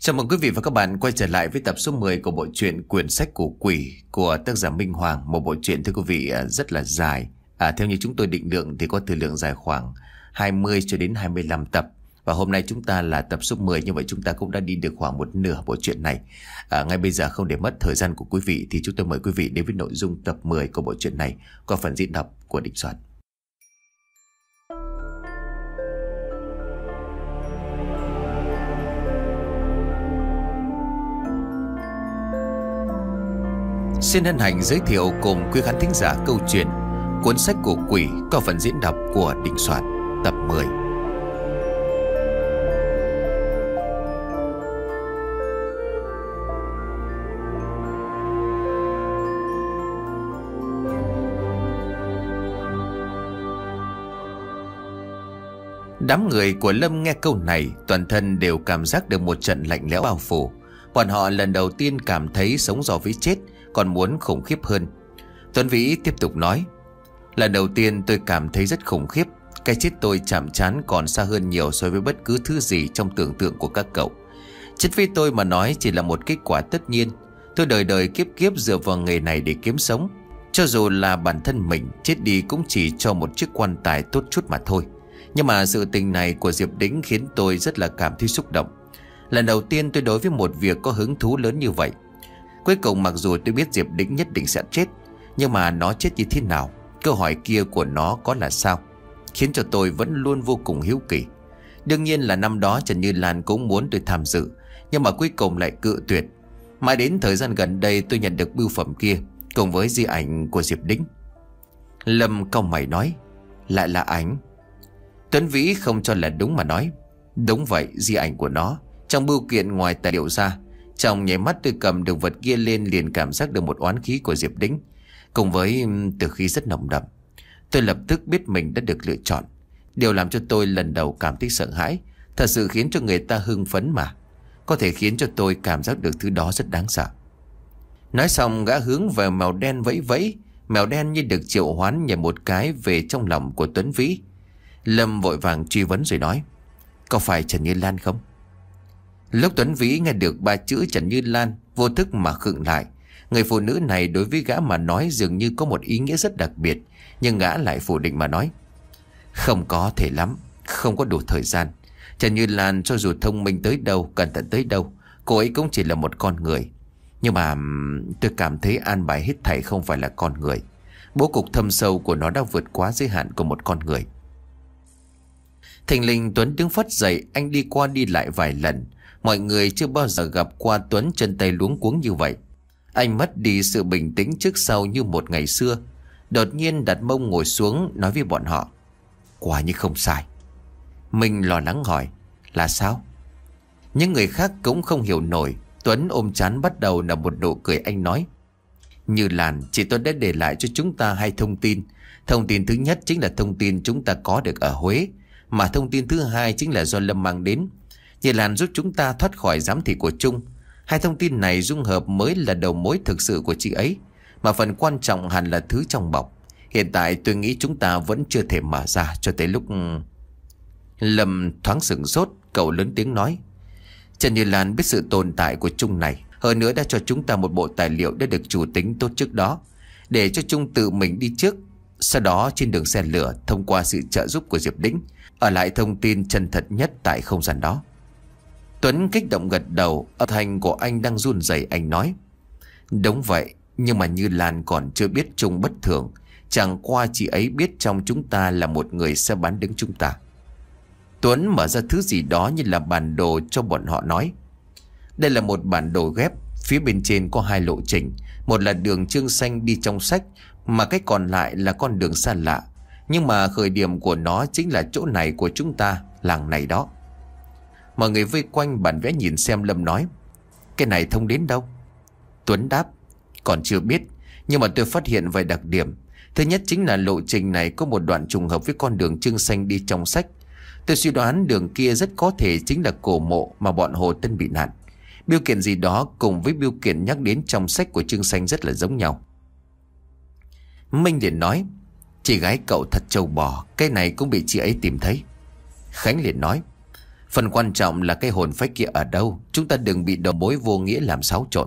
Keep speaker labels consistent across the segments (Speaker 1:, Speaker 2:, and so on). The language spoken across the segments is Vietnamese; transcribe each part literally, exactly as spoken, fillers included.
Speaker 1: Chào mừng quý vị và các bạn quay trở lại với tập số mười của bộ truyện Quyển sách của quỷ của tác giả Minh Hoàng. Một bộ truyện thưa quý vị rất là dài. À, theo như chúng tôi định lượng thì có thời lượng dài khoảng hai mươi cho đến hai mươi lăm tập. Và hôm nay chúng ta là tập số mười, như vậy chúng ta cũng đã đi được khoảng một nửa bộ truyện này. À, ngay bây giờ không để mất thời gian của quý vị thì chúng tôi mời quý vị đến với nội dung tập mười của bộ truyện này qua phần diễn đọc của Đình Soạn. Xin hân hạnh giới thiệu cùng quý khán thính giả câu chuyện Cuốn sách của quỷ có phần diễn đọc của Đình Soạn, tập mười. Đám người của Lâm nghe câu này, toàn thân đều cảm giác được một trận lạnh lẽo bao phủ. Bọn họ lần đầu tiên cảm thấy sống do với chết còn muốn khủng khiếp hơn. Tuấn Vĩ tiếp tục nói: Lần đầu tiên tôi cảm thấy rất khủng khiếp. Cái chết tôi chạm trán còn xa hơn nhiều so với bất cứ thứ gì trong tưởng tượng của các cậu. Chết với tôi mà nói chỉ là một kết quả tất nhiên. Tôi đời đời kiếp kiếp dựa vào nghề này để kiếm sống. Cho dù là bản thân mình chết đi cũng chỉ cho một chiếc quan tài tốt chút mà thôi. Nhưng mà sự tình này của Diệp Đĩnh khiến tôi rất là cảm thấy xúc động. Lần đầu tiên tôi đối với một việc có hứng thú lớn như vậy. Cuối cùng mặc dù tôi biết Diệp Đĩnh nhất định sẽ chết, nhưng mà nó chết như thế nào, câu hỏi kia của nó có là sao, khiến cho tôi vẫn luôn vô cùng hiếu kỳ. Đương nhiên là năm đó Trần Như Lan cũng muốn tôi tham dự, nhưng mà cuối cùng lại cự tuyệt. Mãi đến thời gian gần đây tôi nhận được bưu phẩm kia cùng với di ảnh của Diệp Đĩnh. Lâm cau mày nói: Lại là ảnh? Tuấn Vĩ không cho là đúng mà nói: Đúng vậy, di ảnh của nó. Trong bưu kiện ngoài tài liệu ra, trong nháy mắt tôi cầm được vật kia lên liền cảm giác được một oán khí của Diệp Đĩnh, cùng với từ khí rất nồng đậm. Tôi lập tức biết mình đã được lựa chọn. Điều làm cho tôi lần đầu cảm thấy sợ hãi thật sự khiến cho người ta hưng phấn mà. Có thể khiến cho tôi cảm giác được thứ đó rất đáng sợ. Nói xong gã hướng về mèo đen vẫy vẫy. Mèo đen như được triệu hoán nhảy một cái về trong lòng của Tuấn Vĩ. Lâm vội vàng truy vấn rồi nói: Có phải Trần Như Lan không? Lúc Tuấn Vĩ nghe được ba chữ Trần Như Lan, vô thức mà khựng lại. Người phụ nữ này đối với gã mà nói dường như có một ý nghĩa rất đặc biệt, nhưng gã lại phủ định mà nói: Không có thể lắm, không có đủ thời gian. Trần Như Lan cho dù thông minh tới đâu, cẩn thận tới đâu, cô ấy cũng chỉ là một con người. Nhưng mà tôi cảm thấy an bài hết thảy không phải là con người. Bố cục thâm sâu của nó đã vượt quá giới hạn của một con người. Thình lình Tuấn đứng phất dậy, anh đi qua đi lại vài lần. Mọi người chưa bao giờ gặp qua Tuấn chân tay luống cuống như vậy. Anh mất đi sự bình tĩnh trước sau như một ngày xưa. Đột nhiên đặt mông ngồi xuống nói với bọn họ: Quả như không sai. Mình lo lắng hỏi: Là sao? Những người khác cũng không hiểu nổi. Tuấn ôm trán bắt đầu là một nụ cười. Anh nói: Như Lan, chị Tuấn đã để lại cho chúng ta hai thông tin. Thông tin thứ nhất chính là thông tin chúng ta có được ở Huế, mà thông tin thứ hai chính là do Lâm mang đến. Như Lan giúp chúng ta thoát khỏi giám thị của Trung. Hai thông tin này dung hợp mới là đầu mối thực sự của chị ấy, mà phần quan trọng hẳn là thứ trong bọc. Hiện tại tôi nghĩ chúng ta vẫn chưa thể mở ra cho tới lúc... Lâm thoáng sửng sốt, cậu lớn tiếng nói: Trần Như Lan biết sự tồn tại của Trung này, hơn nữa đã cho chúng ta một bộ tài liệu đã được chủ tính tốt trước đó, để cho Trung tự mình đi trước. Sau đó trên đường xe lửa, thông qua sự trợ giúp của Diệp Đĩnh, ở lại thông tin chân thật nhất tại không gian đó. Tuấn kích động gật đầu, âm thanh của anh đang run rẩy. Anh nói: Đúng vậy, nhưng mà Như Lan còn chưa biết Trung bất thường. Chẳng qua chị ấy biết trong chúng ta là một người sẽ bán đứng chúng ta. Tuấn mở ra thứ gì đó như là bản đồ cho bọn họ nói: Đây là một bản đồ ghép. Phía bên trên có hai lộ trình. Một là đường chương xanh đi trong sách, mà cái còn lại là con đường xa lạ. Nhưng mà khởi điểm của nó chính là chỗ này của chúng ta, làng này đó. Mọi người vây quanh bản vẽ nhìn xem. Lâm nói: Cái này thông đến đâu? Tuấn đáp: Còn chưa biết, nhưng mà tôi phát hiện vài đặc điểm. Thứ nhất chính là lộ trình này có một đoạn trùng hợp với con đường chương xanh đi trong sách. Tôi suy đoán đường kia rất có thể chính là cổ mộ mà bọn Hồ Tân bị nạn. Biêu kiện gì đó cùng với biêu kiện nhắc đến trong sách của chương xanh rất là giống nhau. Minh liền nói: Chị gái cậu thật trâu bò, cái này cũng bị chị ấy tìm thấy. Khánh liền nói: Phần quan trọng là cái hồn phách kia ở đâu. Chúng ta đừng bị đầu mối vô nghĩa làm xáo trộn.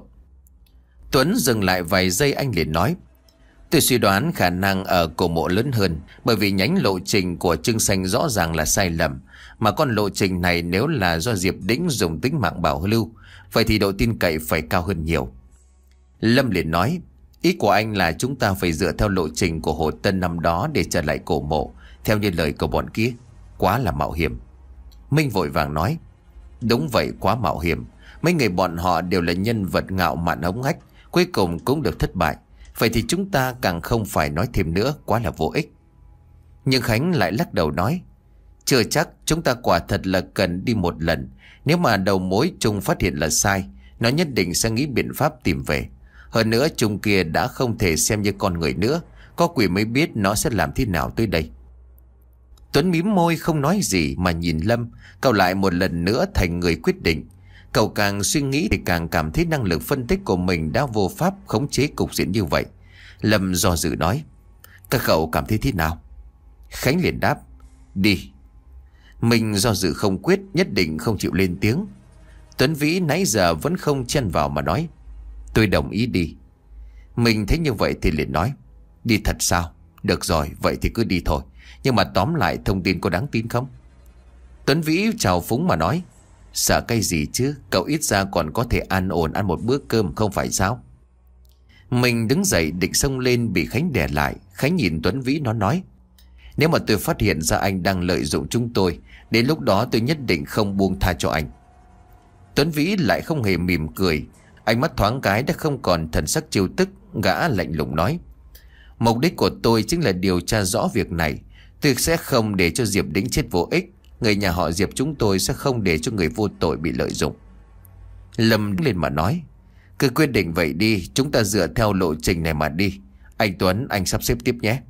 Speaker 1: Tuấn dừng lại vài giây, anh liền nói: Tôi suy đoán khả năng ở cổ mộ lớn hơn, bởi vì nhánh lộ trình của Trưng Xanh rõ ràng là sai lầm. Mà con lộ trình này nếu là do Diệp Đĩnh dùng tính mạng bảo lưu, vậy thì độ tin cậy phải cao hơn nhiều. Lâm liền nói: Ý của anh là chúng ta phải dựa theo lộ trình của Hồ Tân năm đó để trở lại cổ mộ, theo như lời của bọn kia. Quá là mạo hiểm. Minh vội vàng nói: Đúng vậy, quá mạo hiểm. Mấy người bọn họ đều là nhân vật ngạo mạn hống hách, cuối cùng cũng được thất bại. Vậy thì chúng ta càng không phải nói thêm nữa, quá là vô ích. Nhưng Khánh lại lắc đầu nói: Chưa chắc, chúng ta quả thật là cần đi một lần. Nếu mà đầu mối Trung phát hiện là sai, nó nhất định sẽ nghĩ biện pháp tìm về. Hơn nữa Trung kia đã không thể xem như con người nữa, có quỷ mới biết nó sẽ làm thế nào tới đây. Tuấn mím môi không nói gì mà nhìn Lâm. Cậu lại một lần nữa thành người quyết định. Cậu càng suy nghĩ thì càng cảm thấy năng lực phân tích của mình đã vô pháp khống chế cục diện như vậy. Lâm do dự nói: Các cậu cảm thấy thế nào? Khánh liền đáp: Đi. Mình do dự không quyết, nhất định không chịu lên tiếng. Tuấn Vĩ nãy giờ vẫn không chen vào mà nói: Tôi đồng ý đi. Mình thấy như vậy thì liền nói: Đi thật sao? Được rồi, vậy thì cứ đi thôi. Nhưng mà tóm lại thông tin có đáng tin không? Tuấn Vĩ chào phúng mà nói: Sợ cái gì chứ, cậu ít ra còn có thể an ổn ăn một bữa cơm không phải sao? Mình đứng dậy định xông lên, bị Khánh đè lại. Khánh nhìn Tuấn Vĩ, nó nói: Nếu mà tôi phát hiện ra anh đang lợi dụng chúng tôi, đến lúc đó tôi nhất định không buông tha cho anh. Tuấn Vĩ lại không hề mỉm cười. Ánh mắt thoáng cái đã không còn thần sắc trêu tức. Gã lạnh lùng nói: Mục đích của tôi chính là điều tra rõ việc này. Tôi sẽ không để cho Diệp Đĩnh chết vô ích. Người nhà họ Diệp chúng tôi sẽ không để cho người vô tội bị lợi dụng. Lâm đứng lên mà nói: Cứ quyết định vậy đi, chúng ta dựa theo lộ trình này mà đi. Anh Tuấn, anh sắp xếp tiếp nhé.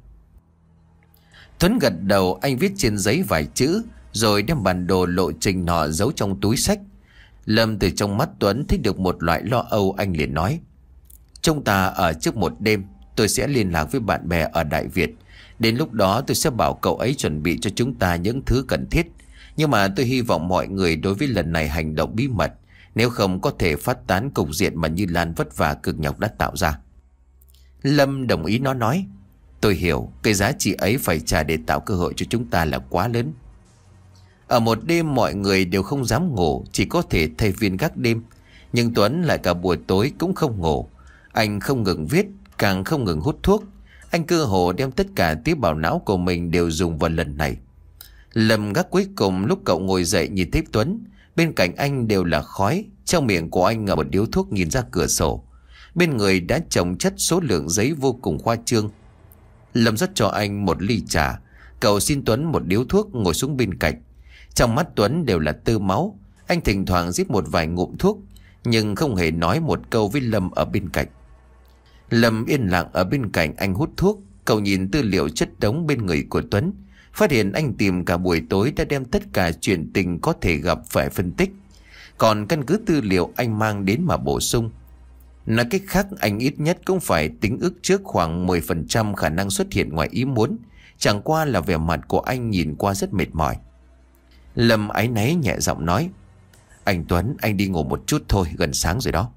Speaker 1: Tuấn gật đầu, anh viết trên giấy vài chữ, rồi đem bản đồ lộ trình nọ giấu trong túi xách. Lâm từ trong mắt Tuấn thấy được một loại lo âu, anh liền nói: Chúng ta ở trước một đêm, tôi sẽ liên lạc với bạn bè ở Đại Việt. Đến lúc đó tôi sẽ bảo cậu ấy chuẩn bị cho chúng ta những thứ cần thiết. Nhưng mà tôi hy vọng mọi người đối với lần này hành động bí mật, nếu không có thể phát tán cục diện mà Như Lan vất vả cực nhọc đã tạo ra. Lâm đồng ý, nó nói: Tôi hiểu, cái giá trị ấy phải trả để tạo cơ hội cho chúng ta là quá lớn. Ở một đêm mọi người đều không dám ngủ, chỉ có thể thay viên gác đêm. Nhưng Tuấn lại cả buổi tối cũng không ngủ. Anh không ngừng viết, càng không ngừng hút thuốc. Anh cơ hồ đem tất cả tế bào não của mình đều dùng vào lần này. Lâm gác cuối cùng, lúc cậu ngồi dậy nhìn thấy Tuấn, bên cạnh anh đều là khói. Trong miệng của anh ngậm một điếu thuốc, nhìn ra cửa sổ. Bên người đã chồng chất số lượng giấy vô cùng khoa trương. Lâm rót cho anh một ly trà. Cậu xin Tuấn một điếu thuốc, ngồi xuống bên cạnh. Trong mắt Tuấn đều là tơ máu. Anh thỉnh thoảng rít một vài ngụm thuốc, nhưng không hề nói một câu với Lâm ở bên cạnh. Lâm yên lặng ở bên cạnh anh hút thuốc. Cậu nhìn tư liệu chất đống bên người của Tuấn, phát hiện anh tìm cả buổi tối đã đem tất cả chuyện tình có thể gặp phải phân tích, còn căn cứ tư liệu anh mang đến mà bổ sung. Nói cách khác, anh ít nhất cũng phải tính ước trước khoảng mười phần trăm khả năng xuất hiện ngoài ý muốn. Chẳng qua là vẻ mặt của anh nhìn qua rất mệt mỏi. Lâm áy náy nhẹ giọng nói: Anh Tuấn, anh đi ngủ một chút thôi, gần sáng rồi đó.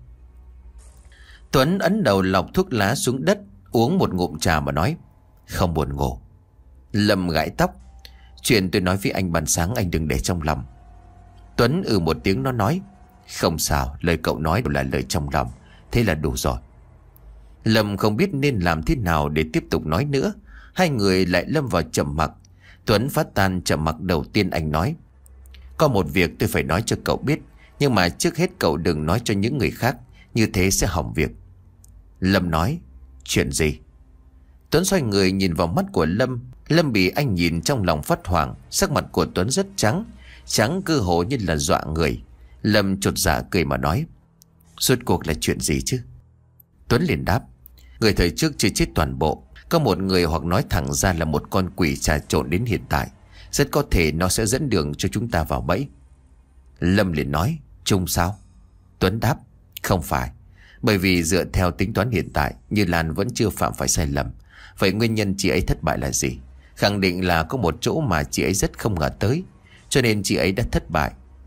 Speaker 1: Tuấn ấn đầu lọc thuốc lá xuống đất, uống một ngụm trà mà nói: Không buồn ngủ. Lâm gãi tóc: Chuyện tôi nói với anh ban sáng anh đừng để trong lòng. Tuấn ừ một tiếng, nó nói: Không sao, lời cậu nói đều là lời trong lòng, thế là đủ rồi. Lâm không biết nên làm thế nào để tiếp tục nói nữa. Hai người lại lâm vào trầm mặc. Tuấn phát tan trầm mặc đầu tiên, anh nói: Có một việc tôi phải nói cho cậu biết, nhưng mà trước hết cậu đừng nói cho những người khác, như thế sẽ hỏng việc. Lâm nói: Chuyện gì? Tuấn xoay người nhìn vào mắt của Lâm. Lâm bị anh nhìn trong lòng phát hoảng. Sắc mặt của Tuấn rất trắng, trắng cơ hồ như là dọa người. Lâm chột dạ cười mà nói: Rốt cuộc là chuyện gì chứ? Tuấn liền đáp: Người thời trước chưa chết toàn bộ. Có một người, hoặc nói thẳng ra là một con quỷ trà trộn đến hiện tại. Rất có thể nó sẽ dẫn đường cho chúng ta vào bẫy. Lâm liền nói: Trung sao? Tuấn đáp: Không phải. Bởi vì dựa theo tính toán hiện tại, Như Lan vẫn chưa phạm phải sai lầm. Vậy nguyên nhân chị ấy thất bại là gì? Khẳng định là có một chỗ mà chị ấy rất không ngờ tới, cho nên chị ấy đã thất bại.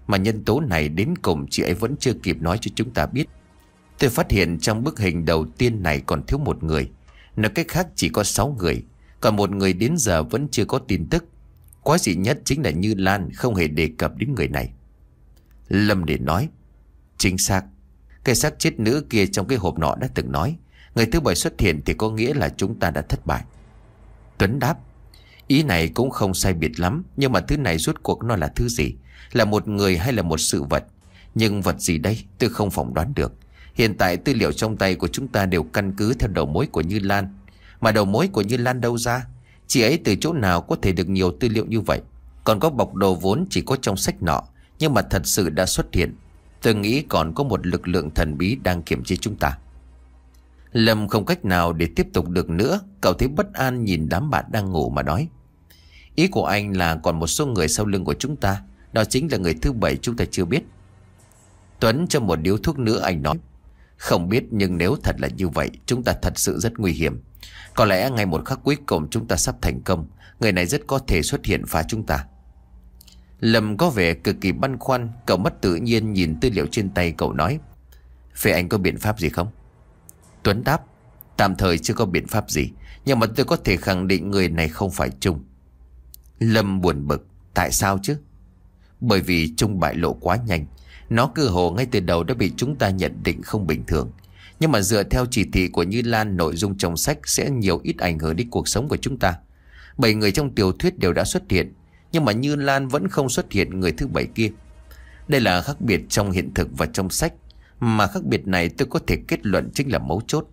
Speaker 1: Mà nhân tố này đến cùng chị ấy vẫn chưa kịp nói cho chúng ta biết. Tôi phát hiện trong bức hình đầu tiên này còn thiếu một người. Nói cách khác chỉ có sáu người. Còn một người đến giờ vẫn chưa có tin tức. Quái dị nhất chính là Như Lan không hề đề cập đến người này. Lâm để nói. Chính xác. Cái xác chết nữ kia trong cái hộp nọ đã từng nói, người thứ bảy xuất hiện thì có nghĩa là chúng ta đã thất bại. Tuấn đáp. Ý này cũng không sai biệt lắm. Nhưng mà thứ này rốt cuộc nó là thứ gì? Là một người hay là một sự vật? Nhưng vật gì đây tôi không phỏng đoán được. Hiện tại tư liệu trong tay của chúng ta đều căn cứ theo đầu mối của Như Lan. Mà đầu mối của Như Lan đâu ra? Chị ấy từ chỗ nào có thể được nhiều tư liệu như vậy? Còn có bọc đồ vốn chỉ có trong sách nọ, nhưng mà thật sự đã xuất hiện. Tôi nghĩ còn có một lực lượng thần bí đang kiểm chế chúng ta. Lâm không cách nào để tiếp tục được nữa. Cậu thấy bất an nhìn đám bạn đang ngủ mà nói. Ý của anh là còn một số người sau lưng của chúng ta. Đó chính là người thứ bảy chúng ta chưa biết. Tuấn cho một điếu thuốc nữa anh nói. Không biết, nhưng nếu thật là như vậy, chúng ta thật sự rất nguy hiểm. Có lẽ ngay một khắc cuối cùng chúng ta sắp thành công. Người này rất có thể xuất hiện phá chúng ta. Lâm có vẻ cực kỳ băn khoăn. Cậu mất tự nhiên nhìn tư liệu trên tay cậu nói. Vậy anh có biện pháp gì không? Tuấn đáp. Tạm thời chưa có biện pháp gì, nhưng mà tôi có thể khẳng định người này không phải Trung. Lâm buồn bực. Tại sao chứ? Bởi vì Trung bại lộ quá nhanh. Nó cơ hồ ngay từ đầu đã bị chúng ta nhận định không bình thường. Nhưng mà dựa theo chỉ thị của Như Lan, nội dung trong sách sẽ nhiều ít ảnh hưởng đến cuộc sống của chúng ta. Bảy người trong tiểu thuyết đều đã xuất hiện, nhưng mà Như Lan vẫn không xuất hiện người thứ bảy kia. Đây là khác biệt trong hiện thực và trong sách. Mà khác biệt này tôi có thể kết luận chính là mấu chốt.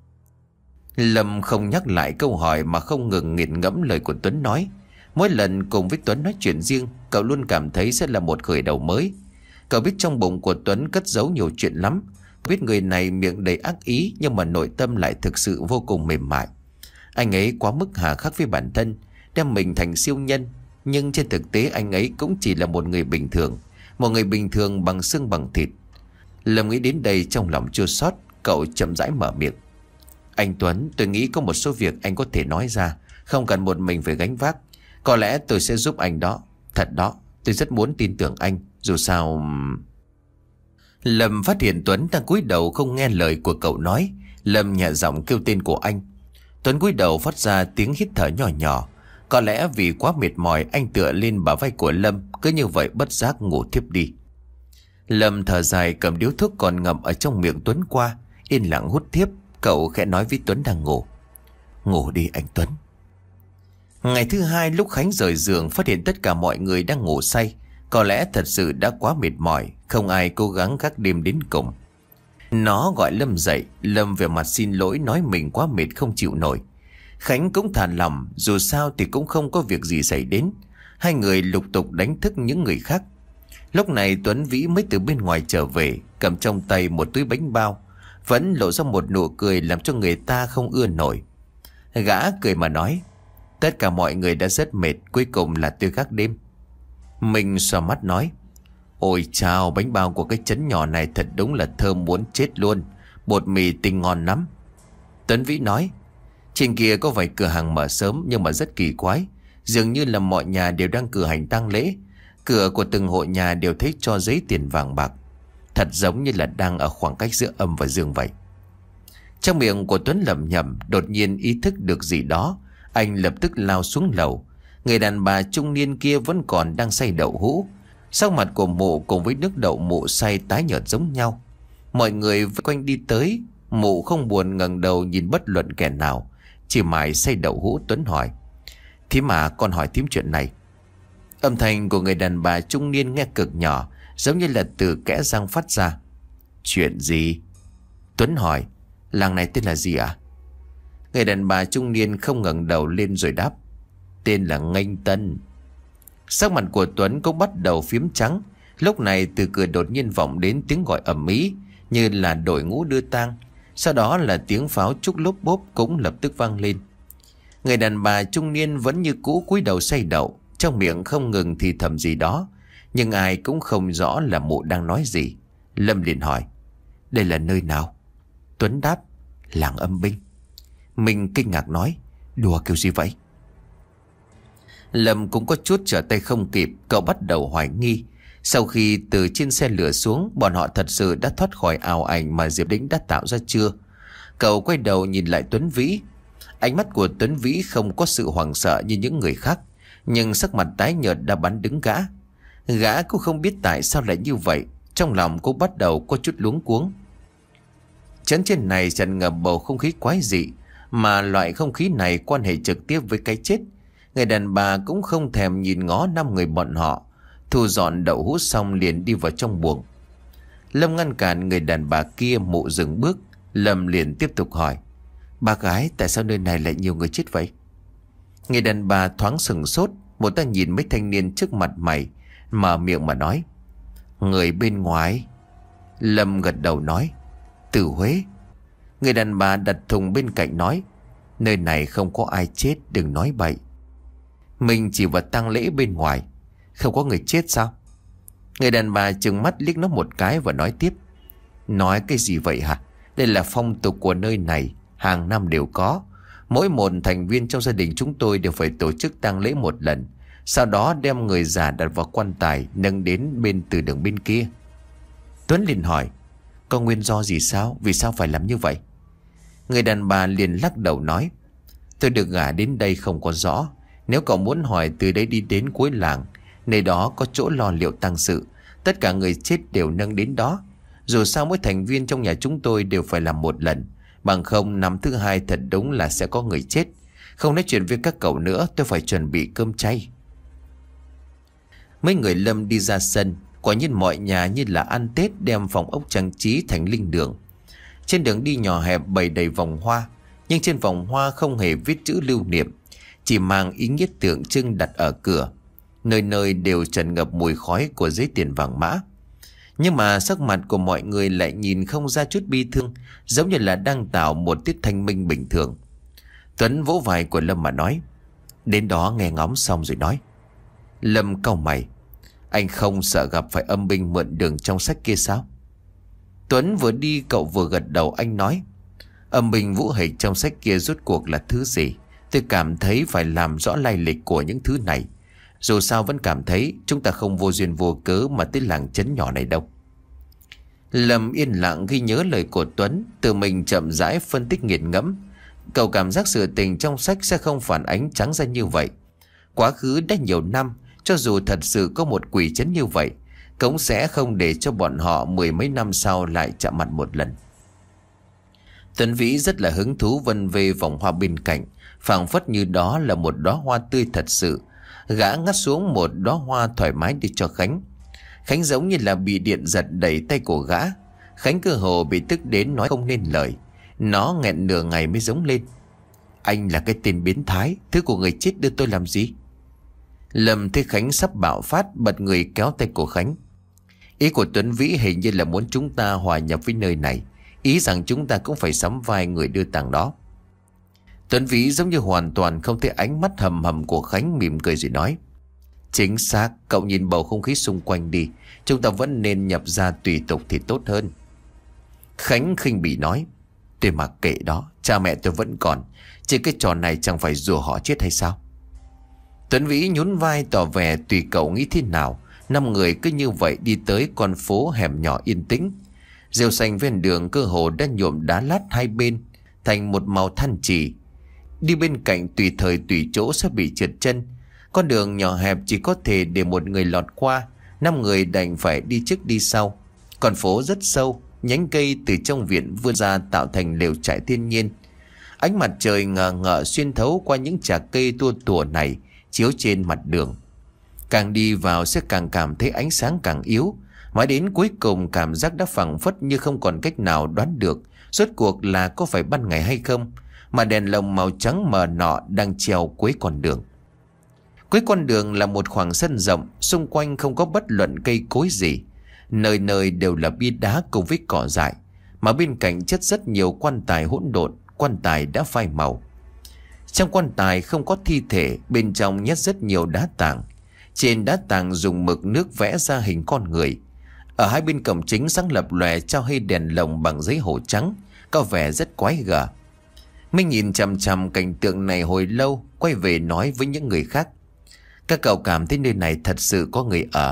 Speaker 1: Lâm không nhắc lại câu hỏi mà không ngừng nghiền ngẫm lời của Tuấn nói. Mỗi lần cùng với Tuấn nói chuyện riêng, cậu luôn cảm thấy sẽ là một khởi đầu mới. Cậu biết trong bụng của Tuấn cất giấu nhiều chuyện lắm. Biết người này miệng đầy ác ý, nhưng mà nội tâm lại thực sự vô cùng mềm mại. Anh ấy quá mức hà khắc với bản thân, đem mình thành siêu nhân. Nhưng trên thực tế anh ấy cũng chỉ là một người bình thường. Một người bình thường bằng xương bằng thịt. Lâm nghĩ đến đây trong lòng chua xót. Cậu chậm rãi mở miệng. Anh Tuấn, tôi nghĩ có một số việc anh có thể nói ra, không cần một mình phải gánh vác. Có lẽ tôi sẽ giúp anh đó. Thật đó, tôi rất muốn tin tưởng anh. Dù sao... Lâm phát hiện Tuấn đang cúi đầu không nghe lời của cậu nói. Lâm nhẹ giọng kêu tên của anh. Tuấn cúi đầu phát ra tiếng hít thở nhỏ nhỏ. Có lẽ vì quá mệt mỏi, anh tựa lên bả vai của Lâm, cứ như vậy bất giác ngủ thiếp đi. Lâm thở dài cầm điếu thuốc còn ngậm ở trong miệng Tuấn qua, yên lặng hút thiếp. Cậu khẽ nói với Tuấn đang ngủ. Ngủ đi anh Tuấn. Ngày thứ hai lúc Khánh rời giường, phát hiện tất cả mọi người đang ngủ say. Có lẽ thật sự đã quá mệt mỏi, không ai cố gắng gác đêm đến cùng. Nó gọi Lâm dậy. Lâm về mặt xin lỗi, nói mình quá mệt không chịu nổi. Khánh cũng thản lòng, dù sao thì cũng không có việc gì xảy đến. Hai người lục tục đánh thức những người khác. Lúc này Tuấn Vĩ mới từ bên ngoài trở về, cầm trong tay một túi bánh bao, vẫn lộ ra một nụ cười làm cho người ta không ưa nổi. Gã cười mà nói. Tất cả mọi người đã rất mệt, cuối cùng là tôi gác đêm. Mình xoa mắt nói. Ôi chao, bánh bao của cái trấn nhỏ này thật đúng là thơm muốn chết luôn. Bột mì tinh ngon lắm. Tuấn Vĩ nói. Trên kia có vài cửa hàng mở sớm, nhưng mà rất kỳ quái. Dường như là mọi nhà đều đang cử hành tang lễ. Cửa của từng hộ nhà đều thấy cho giấy tiền vàng bạc. Thật giống như là đang ở khoảng cách giữa âm và dương vậy. Trong miệng của Tuấn lẩm nhẩm, đột nhiên ý thức được gì đó. Anh lập tức lao xuống lầu. Người đàn bà trung niên kia vẫn còn đang xay đậu hũ. Sắc mặt của mụ cùng với nước đậu mụ xay tái nhợt giống nhau. Mọi người vây quanh đi tới. Mụ không buồn ngẩng đầu nhìn bất luận kẻ nào, chỉ mải xay đậu hũ. Tuấn hỏi. Thím mà con hỏi thím chuyện này. Âm thanh của người đàn bà trung niên nghe cực nhỏ, giống như là từ kẽ răng phát ra. Chuyện gì? Tuấn hỏi. Làng này tên là gì ạ? À? Người đàn bà trung niên không ngẩng đầu lên rồi đáp. Tên là Nghênh Tân. Sắc mặt của Tuấn cũng bắt đầu phím trắng. Lúc này từ cửa đột nhiên vọng đến tiếng gọi ầm ĩ, như là đội ngũ đưa tang. Sau đó là tiếng pháo trúc lốp bốp cũng lập tức vang lên. Người đàn bà trung niên vẫn như cũ cúi đầu xay đậu, trong miệng không ngừng thì thầm gì đó, nhưng ai cũng không rõ là mụ đang nói gì. Lâm liền hỏi. Đây là nơi nào? Tuấn đáp. Làng Âm Binh. Mình kinh ngạc nói. Đùa kiểu gì vậy? Lâm cũng có chút trở tay không kịp. Cậu bắt đầu hoài nghi. Sau khi từ trên xe lửa xuống, bọn họ thật sự đã thoát khỏi ảo ảnh mà Diệp Đĩnh đã tạo ra chưa? Cậu quay đầu nhìn lại Tuấn Vĩ. Ánh mắt của Tuấn Vĩ không có sự hoảng sợ như những người khác, nhưng sắc mặt tái nhợt đã bắn đứng gã. Gã cũng không biết tại sao lại như vậy. Trong lòng cô bắt đầu có chút luống cuống. Trấn trên này tràn ngập bầu không khí quái dị, mà loại không khí này quan hệ trực tiếp với cái chết. Người đàn bà cũng không thèm nhìn ngó năm người bọn họ, thu dọn đậu hũ xong liền đi vào trong buồng. Lâm ngăn cản người đàn bà kia, mụ dừng bước. Lâm liền tiếp tục hỏi: "Bà gái, tại sao nơi này lại nhiều người chết vậy?" Người đàn bà thoáng sừng sốt, một tay nhìn mấy thanh niên trước mặt mày, mở miệng mà nói: "Người bên ngoài." Lâm gật đầu nói: "Từ Huế." Người đàn bà đặt thùng bên cạnh nói: "Nơi này không có ai chết, đừng nói bậy." Mình chỉ vào tang lễ bên ngoài. "Không có người chết sao?" Người đàn bà trừng mắt liếc nó một cái và nói tiếp: "Nói cái gì vậy hả? Đây là phong tục của nơi này, hàng năm đều có. Mỗi một thành viên trong gia đình chúng tôi đều phải tổ chức tang lễ một lần, sau đó đem người già đặt vào quan tài, nâng đến bên từ đường bên kia." Tuấn liền hỏi: "Có nguyên do gì sao? Vì sao phải làm như vậy?" Người đàn bà liền lắc đầu nói: "Tôi được gả đến đây không có rõ. Nếu cậu muốn hỏi, từ đây đi đến cuối làng, nơi đó có chỗ lo liệu tang sự. Tất cả người chết đều nâng đến đó. Dù sao mỗi thành viên trong nhà chúng tôi đều phải làm một lần, bằng không năm thứ hai thật đúng là sẽ có người chết. Không nói chuyện với các cậu nữa, tôi phải chuẩn bị cơm chay." Mấy người Lâm đi ra sân. Quả nhiên mọi nhà như là ăn Tết, đem phòng ốc trang trí thành linh đường. Trên đường đi nhỏ hẹp bày đầy vòng hoa, nhưng trên vòng hoa không hề viết chữ lưu niệm, chỉ mang ý nghĩa tượng trưng đặt ở cửa. Nơi nơi đều tràn ngập mùi khói của giấy tiền vàng mã. Nhưng mà sắc mặt của mọi người lại nhìn không ra chút bi thương, giống như là đang tạo một tiết thanh minh bình thường. Tuấn vỗ vai của Lâm mà nói: "Đến đó nghe ngóng xong rồi nói." Lâm cau mày: "Anh không sợ gặp phải âm binh mượn đường trong sách kia sao?" Tuấn vừa đi cậu vừa gật đầu, anh nói: "Âm binh vũ hịch trong sách kia rốt cuộc là thứ gì? Tôi cảm thấy phải làm rõ lai lịch của những thứ này. Dù sao vẫn cảm thấy chúng ta không vô duyên vô cớ mà tới làng trấn nhỏ này đâu." Lâm yên lặng ghi nhớ lời của Tuấn, tự mình chậm rãi phân tích nghiền ngẫm. Cậu cảm giác sự tình trong sách sẽ không phản ánh trắng ra như vậy. Quá khứ đã nhiều năm, cho dù thật sự có một quỷ trấn như vậy, cũng sẽ không để cho bọn họ mười mấy năm sau lại chạm mặt một lần. Tuấn Vĩ rất là hứng thú vân về vòng hoa bên cạnh, phảng phất như đó là một đóa hoa tươi thật sự. Gã ngắt xuống một đóa hoa thoải mái đi cho Khánh. Khánh giống như là bị điện giật đẩy tay của gã. Khánh cơ hồ bị tức đến nói không nên lời. Nó nghẹn nửa ngày mới giống lên: "Anh là cái tên biến thái, thứ của người chết đưa tôi làm gì?" Lâm thấy Khánh sắp bạo phát, bật người kéo tay của Khánh. Ý của Tuấn Vĩ hình như là muốn chúng ta hòa nhập với nơi này, ý rằng chúng ta cũng phải sắm vai người đưa tang đó. Tuấn Vĩ giống như hoàn toàn không thấy ánh mắt hầm hầm của Khánh, mỉm cười rồi nói: "Chính xác, cậu nhìn bầu không khí xung quanh đi, chúng ta vẫn nên nhập gia tùy tục thì tốt hơn." Khánh khinh bỉ nói: "Tôi mặc kệ đó, cha mẹ tôi vẫn còn, chỉ cái trò này chẳng phải rùa họ chết hay sao?" Tuấn Vĩ nhún vai tỏ vẻ tùy cậu nghĩ thế nào. Năm người cứ như vậy đi tới con phố hẻm nhỏ yên tĩnh. Rêu xanh ven đường cơ hồ đã nhuộm đá lát hai bên thành một màu than chỉ. Đi bên cạnh tùy thời tùy chỗ sẽ bị trượt chân. Con đường nhỏ hẹp chỉ có thể để một người lọt qua, năm người đành phải đi trước đi sau. Con phố rất sâu, nhánh cây từ trong viện vươn ra tạo thành lều trại thiên nhiên. Ánh mặt trời ngờ ngợ xuyên thấu qua những chạc cây tua tủa này, chiếu trên mặt đường. Càng đi vào sẽ càng cảm thấy ánh sáng càng yếu, mãi đến cuối cùng cảm giác đã phảng phất như không còn cách nào đoán được rốt cuộc là có phải ban ngày hay không, mà đèn lồng màu trắng mờ nọ đang treo cuối con đường. Cuối con đường là một khoảng sân rộng, xung quanh không có bất luận cây cối gì, nơi nơi đều là bia đá cùng với cỏ dại, mà bên cạnh chất rất nhiều quan tài hỗn độn, quan tài đã phai màu. Trong quan tài không có thi thể, bên trong nhét rất nhiều đá tảng. Trên đá tảng dùng mực nước vẽ ra hình con người. Ở hai bên cổng chính sáng lập lòe trao hay đèn lồng bằng giấy hổ trắng, có vẻ rất quái gở. Minh nhìn chằm chằm cảnh tượng này hồi lâu, quay về nói với những người khác: "Các cậu cảm thấy nơi này thật sự có người ở.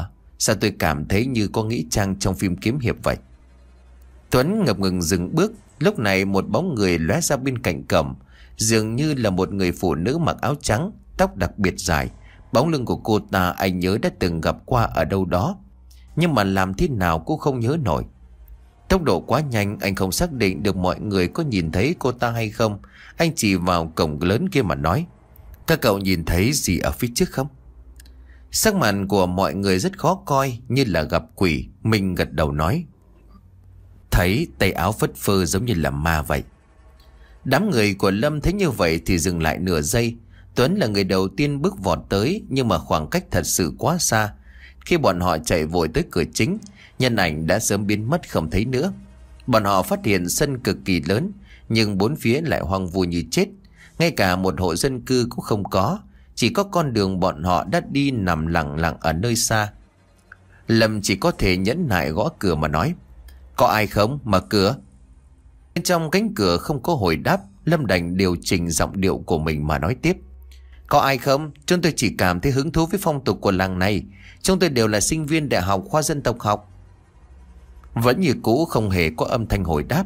Speaker 1: Sao tôi cảm thấy như có nghĩ trang trong phim kiếm hiệp vậy? Tuấn ngập ngừng dừng bước. Lúc này một bóng người lóe ra bên cạnh cổng, dường như là một người phụ nữ mặc áo trắng, tóc đặc biệt dài. Bóng lưng của cô ta anh nhớ đã từng gặp qua ở đâu đó, nhưng mà làm thế nào cũng không nhớ nổi. Tốc độ quá nhanh, anh không xác định được mọi người có nhìn thấy cô ta hay không. Anh chỉ vào cổng lớn kia mà nói: "Các cậu nhìn thấy gì ở phía trước không?" Sắc mặt của mọi người rất khó coi, như là gặp quỷ. Mình gật đầu nói: "Thấy tay áo phất phơ giống như là ma vậy." Đám người của Lâm thấy như vậy thì dừng lại nửa giây. Tuấn là người đầu tiên bước vọt tới, nhưng mà khoảng cách thật sự quá xa. Khi bọn họ chạy vội tới cửa chính, nhân ảnh đã sớm biến mất không thấy nữa. Bọn họ phát hiện sân cực kỳ lớn, nhưng bốn phía lại hoang vu như chết. Ngay cả một hộ dân cư cũng không có, chỉ có con đường bọn họ đã đi nằm lặng lặng ở nơi xa. Lâm chỉ có thể nhẫn nại gõ cửa mà nói: "Có ai không? Mở cửa." Bên trong cánh cửa không có hồi đáp. Lâm đành điều chỉnh giọng điệu của mình mà nói tiếp: "Có ai không? Chúng tôi chỉ cảm thấy hứng thú với phong tục của làng này. Chúng tôi đều là sinh viên đại học khoa dân tộc học." Vẫn như cũ không hề có âm thanh hồi đáp.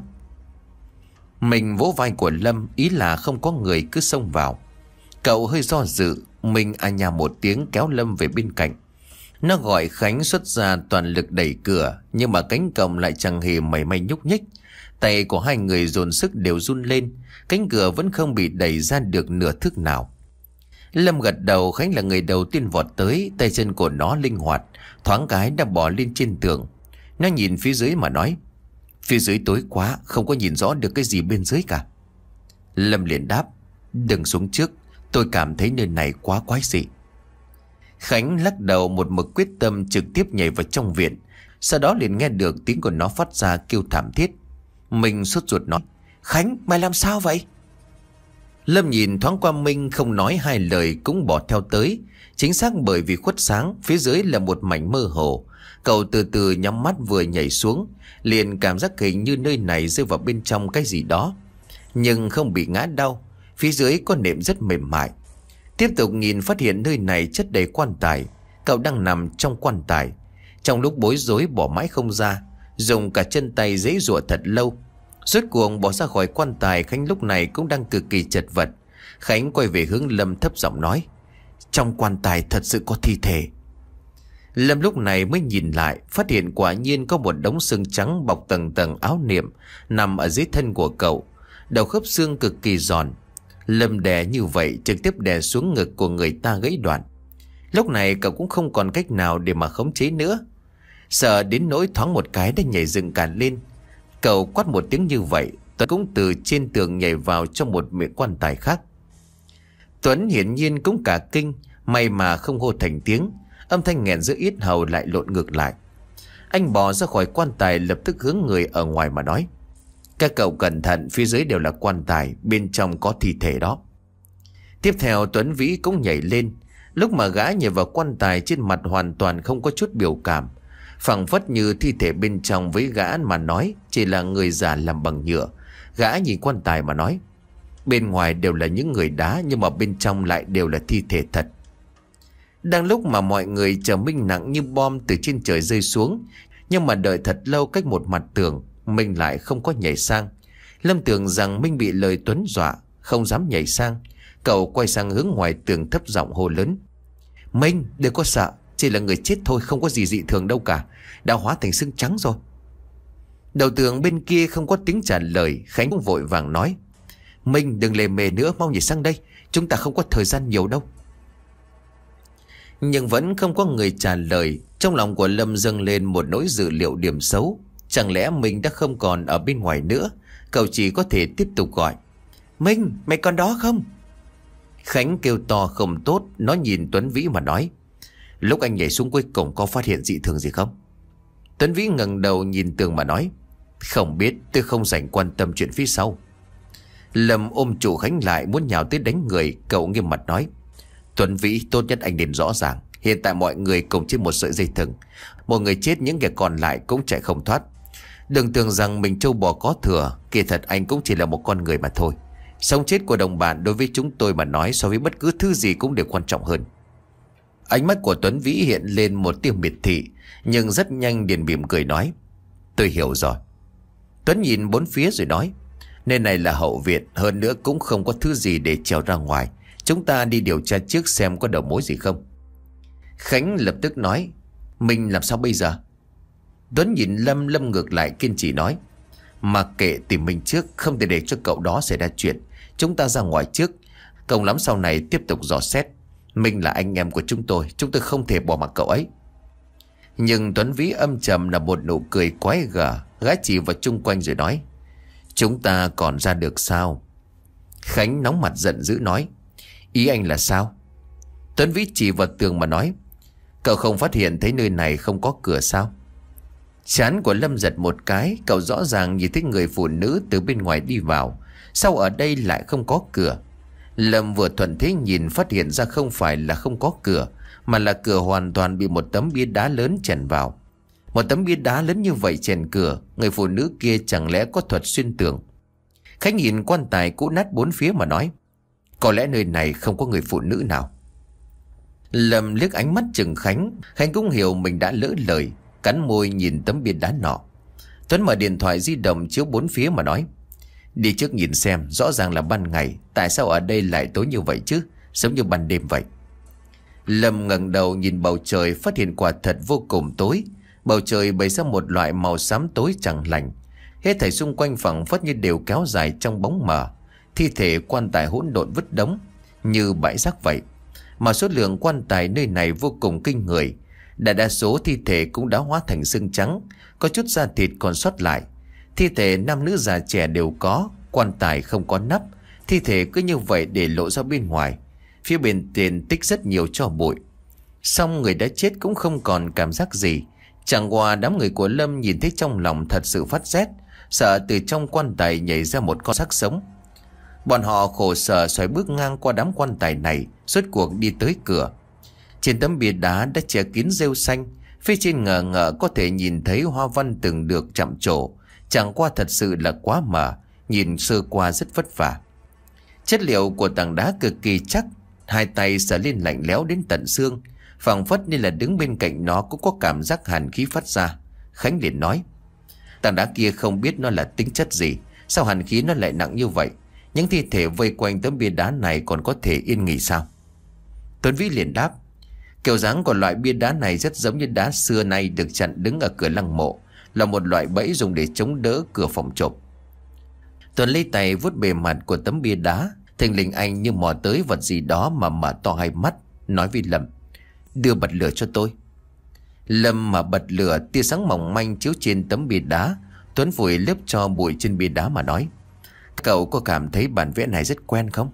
Speaker 1: Mình vỗ vai của Lâm, ý là không có người cứ xông vào. Cậu hơi do dự, mình à nhà một tiếng kéo Lâm về bên cạnh. Nó gọi Khánh xuất ra toàn lực đẩy cửa, nhưng mà cánh cổng lại chẳng hề mảy may nhúc nhích. Tay của hai người dồn sức đều run lên, cánh cửa vẫn không bị đẩy ra được nửa thước nào. Lâm gật đầu. Khánh là người đầu tiên vọt tới, tay chân của nó linh hoạt, thoáng cái đã bò lên trên tường. Nó nhìn phía dưới mà nói: "Phía dưới tối quá, không có nhìn rõ được cái gì bên dưới cả." Lâm liền đáp: "Đừng xuống trước, tôi cảm thấy nơi này quá quái dị." Khánh lắc đầu, một mực quyết tâm trực tiếp nhảy vào trong viện. Sau đó liền nghe được tiếng của nó phát ra kêu thảm thiết. Mình sốt ruột nói: "Khánh, mày làm sao vậy?" Lâm nhìn thoáng qua Minh, không nói hai lời cũng bỏ theo tới. Chính xác bởi vì khuất sáng, phía dưới là một mảnh mơ hồ. Cậu từ từ nhắm mắt vừa nhảy xuống, liền cảm giác hình như nơi này rơi vào bên trong cái gì đó, nhưng không bị ngã đau. Phía dưới có nệm rất mềm mại. Tiếp tục nhìn phát hiện nơi này chất đầy quan tài. Cậu đang nằm trong quan tài. Trong lúc bối rối bỏ mãi không ra, dùng cả chân tay giãy giụa thật lâu, rốt cuộc bỏ ra khỏi quan tài. Khánh lúc này cũng đang cực kỳ chật vật. Khánh quay về hướng Lâm thấp giọng nói: "Trong quan tài thật sự có thi thể." Lâm lúc này mới nhìn lại, phát hiện quả nhiên có một đống xương trắng bọc tầng tầng áo niệm nằm ở dưới thân của cậu. Đầu khớp xương cực kỳ giòn. Lâm đè như vậy trực tiếp đè xuống ngực của người ta gãy đoạn. Lúc này cậu cũng không còn cách nào để mà khống chế nữa. Sợ đến nỗi thoáng một cái đã nhảy dựng cả lên. Cậu quát một tiếng như vậy, Tuấn cũng từ trên tường nhảy vào trong một miệng quan tài khác. Tuấn hiển nhiên cũng cả kinh, may mà không hô thành tiếng. Âm thanh nghẹn giữa yết hầu lại lộn ngược lại. Anh bò ra khỏi quan tài, lập tức hướng người ở ngoài mà nói: "Các cậu cẩn thận, phía dưới đều là quan tài, bên trong có thi thể đó." Tiếp theo Tuấn Vĩ cũng nhảy lên. Lúc mà gã nhảy vào quan tài, trên mặt hoàn toàn không có chút biểu cảm, phảng phất như thi thể bên trong với gã mà nói chỉ là người già làm bằng nhựa. Gã nhìn quan tài mà nói: "Bên ngoài đều là những người đá, nhưng mà bên trong lại đều là thi thể thật." Đang lúc mà mọi người chờ Minh nặng như bom từ trên trời rơi xuống, nhưng mà đợi thật lâu cách một mặt tường, Minh lại không có nhảy sang. Lâm tưởng rằng Minh bị lời Tuấn dọa, không dám nhảy sang. Cậu quay sang hướng ngoài tường thấp giọng hô lớn: "Minh, đừng có sợ, chỉ là người chết thôi, không có gì dị thường đâu cả, đã hóa thành xương trắng rồi." Đầu tường bên kia không có tiếng trả lời. Khánh cũng vội vàng nói: "Minh, đừng lề mề nữa, mau nhảy sang đây, chúng ta không có thời gian nhiều đâu." Nhưng vẫn không có người trả lời. Trong lòng của Lâm dâng lên một nỗi dự liệu điểm xấu. Chẳng lẽ mình đã không còn ở bên ngoài nữa? Cậu chỉ có thể tiếp tục gọi: "Minh, mày còn đó không?" Khánh kêu to không tốt. Nó nhìn Tuấn Vĩ mà nói: "Lúc anh nhảy xuống cuối cùng có phát hiện dị thường gì không?" Tuấn Vĩ ngẩng đầu nhìn tường mà nói: "Không biết, tôi không dành quan tâm chuyện phía sau." Lâm ôm chủ Khánh lại muốn nhào tới đánh người. Cậu nghiêm mặt nói: "Tuấn Vĩ, tốt nhất anh nên rõ ràng. Hiện tại mọi người cùng trên một sợi dây thừng. Một người chết, những kẻ còn lại cũng chạy không thoát. Đừng tưởng rằng mình trâu bò có thừa. Kỳ thật anh cũng chỉ là một con người mà thôi. Sống chết của đồng bạn đối với chúng tôi mà nói, so với bất cứ thứ gì cũng đều quan trọng hơn." Ánh mắt của Tuấn Vĩ hiện lên một tia miệt thị, nhưng rất nhanh liền mỉm cười nói: Tôi hiểu rồi. Tuấn nhìn bốn phía rồi nói: Nơi này là hậu viện, hơn nữa cũng không có thứ gì để trèo ra ngoài. Chúng ta đi điều tra trước xem có đầu mối gì không. Khánh lập tức nói: Mình làm sao bây giờ? Tuấn nhìn Lâm, Lâm ngược lại kiên trì nói: Mặc kệ, tìm mình trước, không thể để cho cậu đó xảy ra chuyện. Chúng ta ra ngoài trước, cộng lắm sau này tiếp tục dò xét. Mình là anh em của chúng tôi, chúng tôi không thể bỏ mặc cậu ấy. Nhưng Tuấn Vĩ âm trầm là một nụ cười quái gở, gã chỉ vào chung quanh rồi nói: Chúng ta còn ra được sao? Khánh nóng mặt giận dữ nói: Ý anh là sao? Tuấn Vĩ chỉ vào tường mà nói: Cậu không phát hiện thấy nơi này không có cửa sao? Trán của Lâm giật một cái, cậu rõ ràng nhìn thấy người phụ nữ từ bên ngoài đi vào, sao ở đây lại không có cửa? Lâm vừa thuận thế nhìn phát hiện ra không phải là không có cửa, mà là cửa hoàn toàn bị một tấm bia đá lớn chèn vào. Một tấm bia đá lớn như vậy chèn cửa, người phụ nữ kia chẳng lẽ có thuật xuyên tường? Khánh nhìn quan tài cũ nát bốn phía mà nói: Có lẽ nơi này không có người phụ nữ nào. Lâm liếc ánh mắt chừng Khánh, Khánh cũng hiểu mình đã lỡ lời, cắn môi nhìn tấm bia đá nọ. Tuấn mở điện thoại di động chiếu bốn phía mà nói: Đi trước nhìn xem, rõ ràng là ban ngày, tại sao ở đây lại tối như vậy chứ, giống như ban đêm vậy. Lâm ngẩng đầu nhìn bầu trời, phát hiện quả thật vô cùng tối. Bầu trời bày ra một loại màu xám tối chẳng lành, hết thảy xung quanh phẳng phất như đều kéo dài trong bóng mờ. Thi thể quan tài hỗn độn vứt đống như bãi rác vậy, mà số lượng quan tài nơi này vô cùng kinh người. Đại đa số thi thể cũng đã hóa thành xương trắng, có chút da thịt còn sót lại. Thi thể nam nữ già trẻ đều có, quan tài không có nắp, thi thể cứ như vậy để lộ ra bên ngoài. Phía bên tiền tích rất nhiều tro bụi. Song người đã chết cũng không còn cảm giác gì. Chẳng qua đám người của Lâm nhìn thấy trong lòng thật sự phát rét, sợ từ trong quan tài nhảy ra một con xác sống. Bọn họ khổ sở xoay bước ngang qua đám quan tài này, rốt cuộc đi tới cửa. Trên tấm bia đá đã che kín rêu xanh, phía trên ngờ ngợ có thể nhìn thấy hoa văn từng được chạm trổ. Chẳng qua thật sự là quá mờ, nhìn sơ qua rất vất vả. Chất liệu của tảng đá cực kỳ chắc, hai tay sờ lên lạnh lẽo đến tận xương, phảng phất như là đứng bên cạnh nó cũng có cảm giác hàn khí phát ra. Khánh liền nói: Tảng đá kia không biết nó là tính chất gì, sao hàn khí nó lại nặng như vậy? Những thi thể vây quanh tấm bia đá này còn có thể yên nghỉ sao? Tuấn Vĩ liền đáp: Kiểu dáng của loại bia đá này rất giống như đá xưa nay được chặn đứng ở cửa lăng mộ, là một loại bẫy dùng để chống đỡ cửa phòng trộm. Tuấn lấy tay vuốt bề mặt của tấm bia đá, thình lình anh như mò tới vật gì đó mà mở to hai mắt, nói với Lâm: Đưa bật lửa cho tôi. Lâm mà bật lửa, tia sáng mỏng manh chiếu trên tấm bia đá. Tuấn vùi lớp cho bụi trên bia đá mà nói: Cậu có cảm thấy bản vẽ này rất quen không?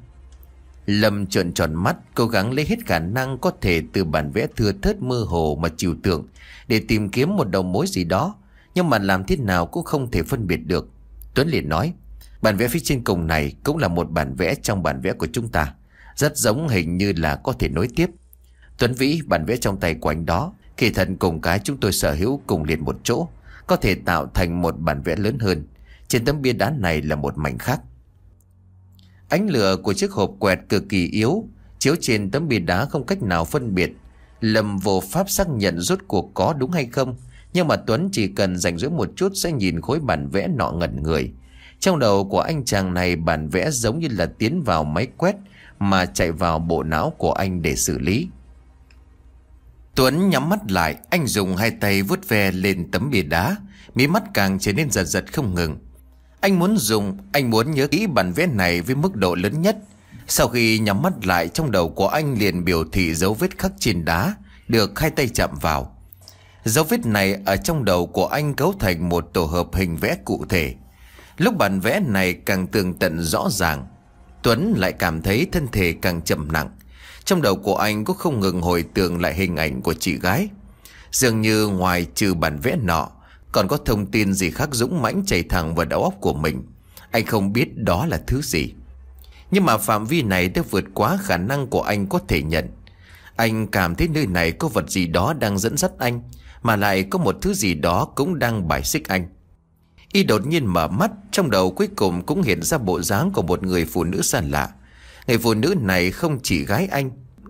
Speaker 1: Lâm trợn tròn mắt, cố gắng lấy hết khả năng có thể từ bản vẽ thưa thớt mơ hồ mà trừu tượng để tìm kiếm một đầu mối gì đó, nhưng mà làm thế nào cũng không thể phân biệt được. Tuấn liền nói: Bản vẽ phía trên cùng này cũng là một bản vẽ trong bản vẽ của chúng ta, rất giống, hình như là có thể nối tiếp. Tuấn Vĩ, bản vẽ trong tay của anh đó kỳ thật cùng cái chúng tôi sở hữu cùng liền một chỗ, có thể tạo thành một bản vẽ lớn hơn. Trên tấm bia đá này là một mảnh khác. Ánh lửa của chiếc hộp quẹt cực kỳ yếu, chiếu trên tấm bia đá không cách nào phân biệt. Lâm vô pháp xác nhận rốt cuộc có đúng hay không, nhưng mà Tuấn chỉ cần rảnh rỗi một chút sẽ nhìn khối bản vẽ nọ ngẩn người. Trong đầu của anh chàng này, bản vẽ giống như là tiến vào máy quét mà chạy vào bộ não của anh để xử lý. Tuấn nhắm mắt lại, anh dùng hai tay vuốt ve lên tấm bia đá, mí mắt càng trở nên giật giật không ngừng. Anh muốn dùng, anh muốn nhớ kỹ bản vẽ này với mức độ lớn nhất. Sau khi nhắm mắt lại, trong đầu của anh liền biểu thị dấu vết khắc trên đá được hai tay chạm vào. Dấu vết này ở trong đầu của anh cấu thành một tổ hợp hình vẽ cụ thể. Lúc bản vẽ này càng tường tận rõ ràng, Tuấn lại cảm thấy thân thể càng trầm nặng. Trong đầu của anh cũng không ngừng hồi tưởng lại hình ảnh của chị gái. Dường như ngoài trừ bản vẽ nọ, còn có thông tin gì khác dũng mãnh chảy thẳng vào đầu óc của mình. Anh không biết đó là thứ gì, nhưng mà phạm vi này đã vượt quá khả năng của anh có thể nhận. Anh cảm thấy nơi này có vật gì đó đang dẫn dắt anh, mà lại có một thứ gì đó cũng đang bài xích anh. Y đột nhiên mở mắt, trong đầu cuối cùng cũng hiện ra bộ dáng của một người phụ nữ xa lạ. Người phụ nữ này không chỉ gái anh,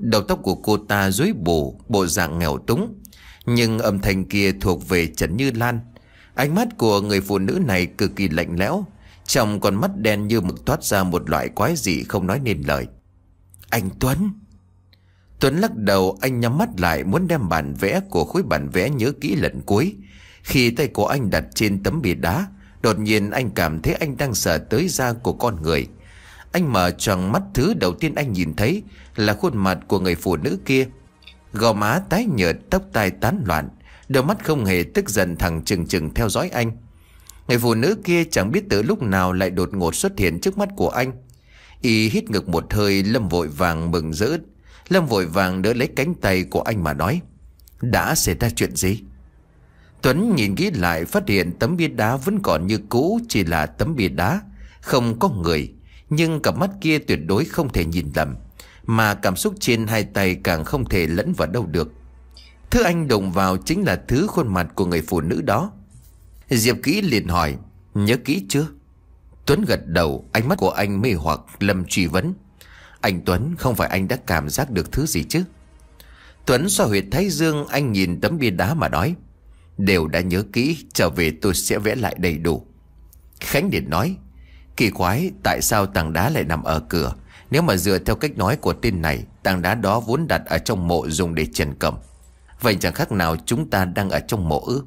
Speaker 1: Đầu tóc của cô ta rối bù, bộ dạng nghèo túng, nhưng âm thanh kia thuộc về Trần Như Lan. Ánh mắt của người phụ nữ này cực kỳ lạnh lẽo, trong con mắt đen như mực toát ra một loại quái dị không nói nên lời. Anh Tuấn. Tuấn lắc đầu, anh nhắm mắt lại muốn đem bản vẽ của khối bản vẽ nhớ kỹ lần cuối. Khi tay của anh đặt trên tấm bìa đá, đột nhiên anh cảm thấy anh đang sờ tới da của con người. Anh mở tròn mắt, thứ đầu tiên anh nhìn thấy là khuôn mặt của người phụ nữ kia. Gò má tái nhợt, tóc tai tán loạn, đôi mắt không hề tức giận thẳng trừng trừng theo dõi anh. Người phụ nữ kia chẳng biết từ lúc nào lại đột ngột xuất hiện trước mắt của anh. Y hít ngực một hơi, Lâm vội vàng mừng rỡ. Lâm vội vàng đỡ lấy cánh tay của anh mà nói: đã xảy ra chuyện gì? Tuấn nhìn kỹ lại, phát hiện tấm bia đá vẫn còn như cũ, chỉ là tấm bia đá, không có người. Nhưng cặp mắt kia tuyệt đối không thể nhìn lầm, mà cảm xúc trên hai tay càng không thể lẫn vào đâu được. Thứ anh đụng vào chính là thứ khuôn mặt của người phụ nữ đó. Diệp Kỹ liền hỏi: nhớ kỹ chưa? Tuấn gật đầu, ánh mắt của anh mê hoặc. Lâm truy vấn: anh Tuấn, không phải anh đã cảm giác được thứ gì chứ? Tuấn xoa huyệt thái dương, anh nhìn tấm bia đá mà nói: đều đã nhớ kỹ, trở về tôi sẽ vẽ lại đầy đủ. Khánh liền nói: kỳ quái, tại sao tảng đá lại nằm ở cửa? Nếu mà dựa theo cách nói của tên này, tảng đá đó vốn đặt ở trong mộ dùng để trần cẩm. Vậy chẳng khác nào chúng ta đang ở trong mộ ư?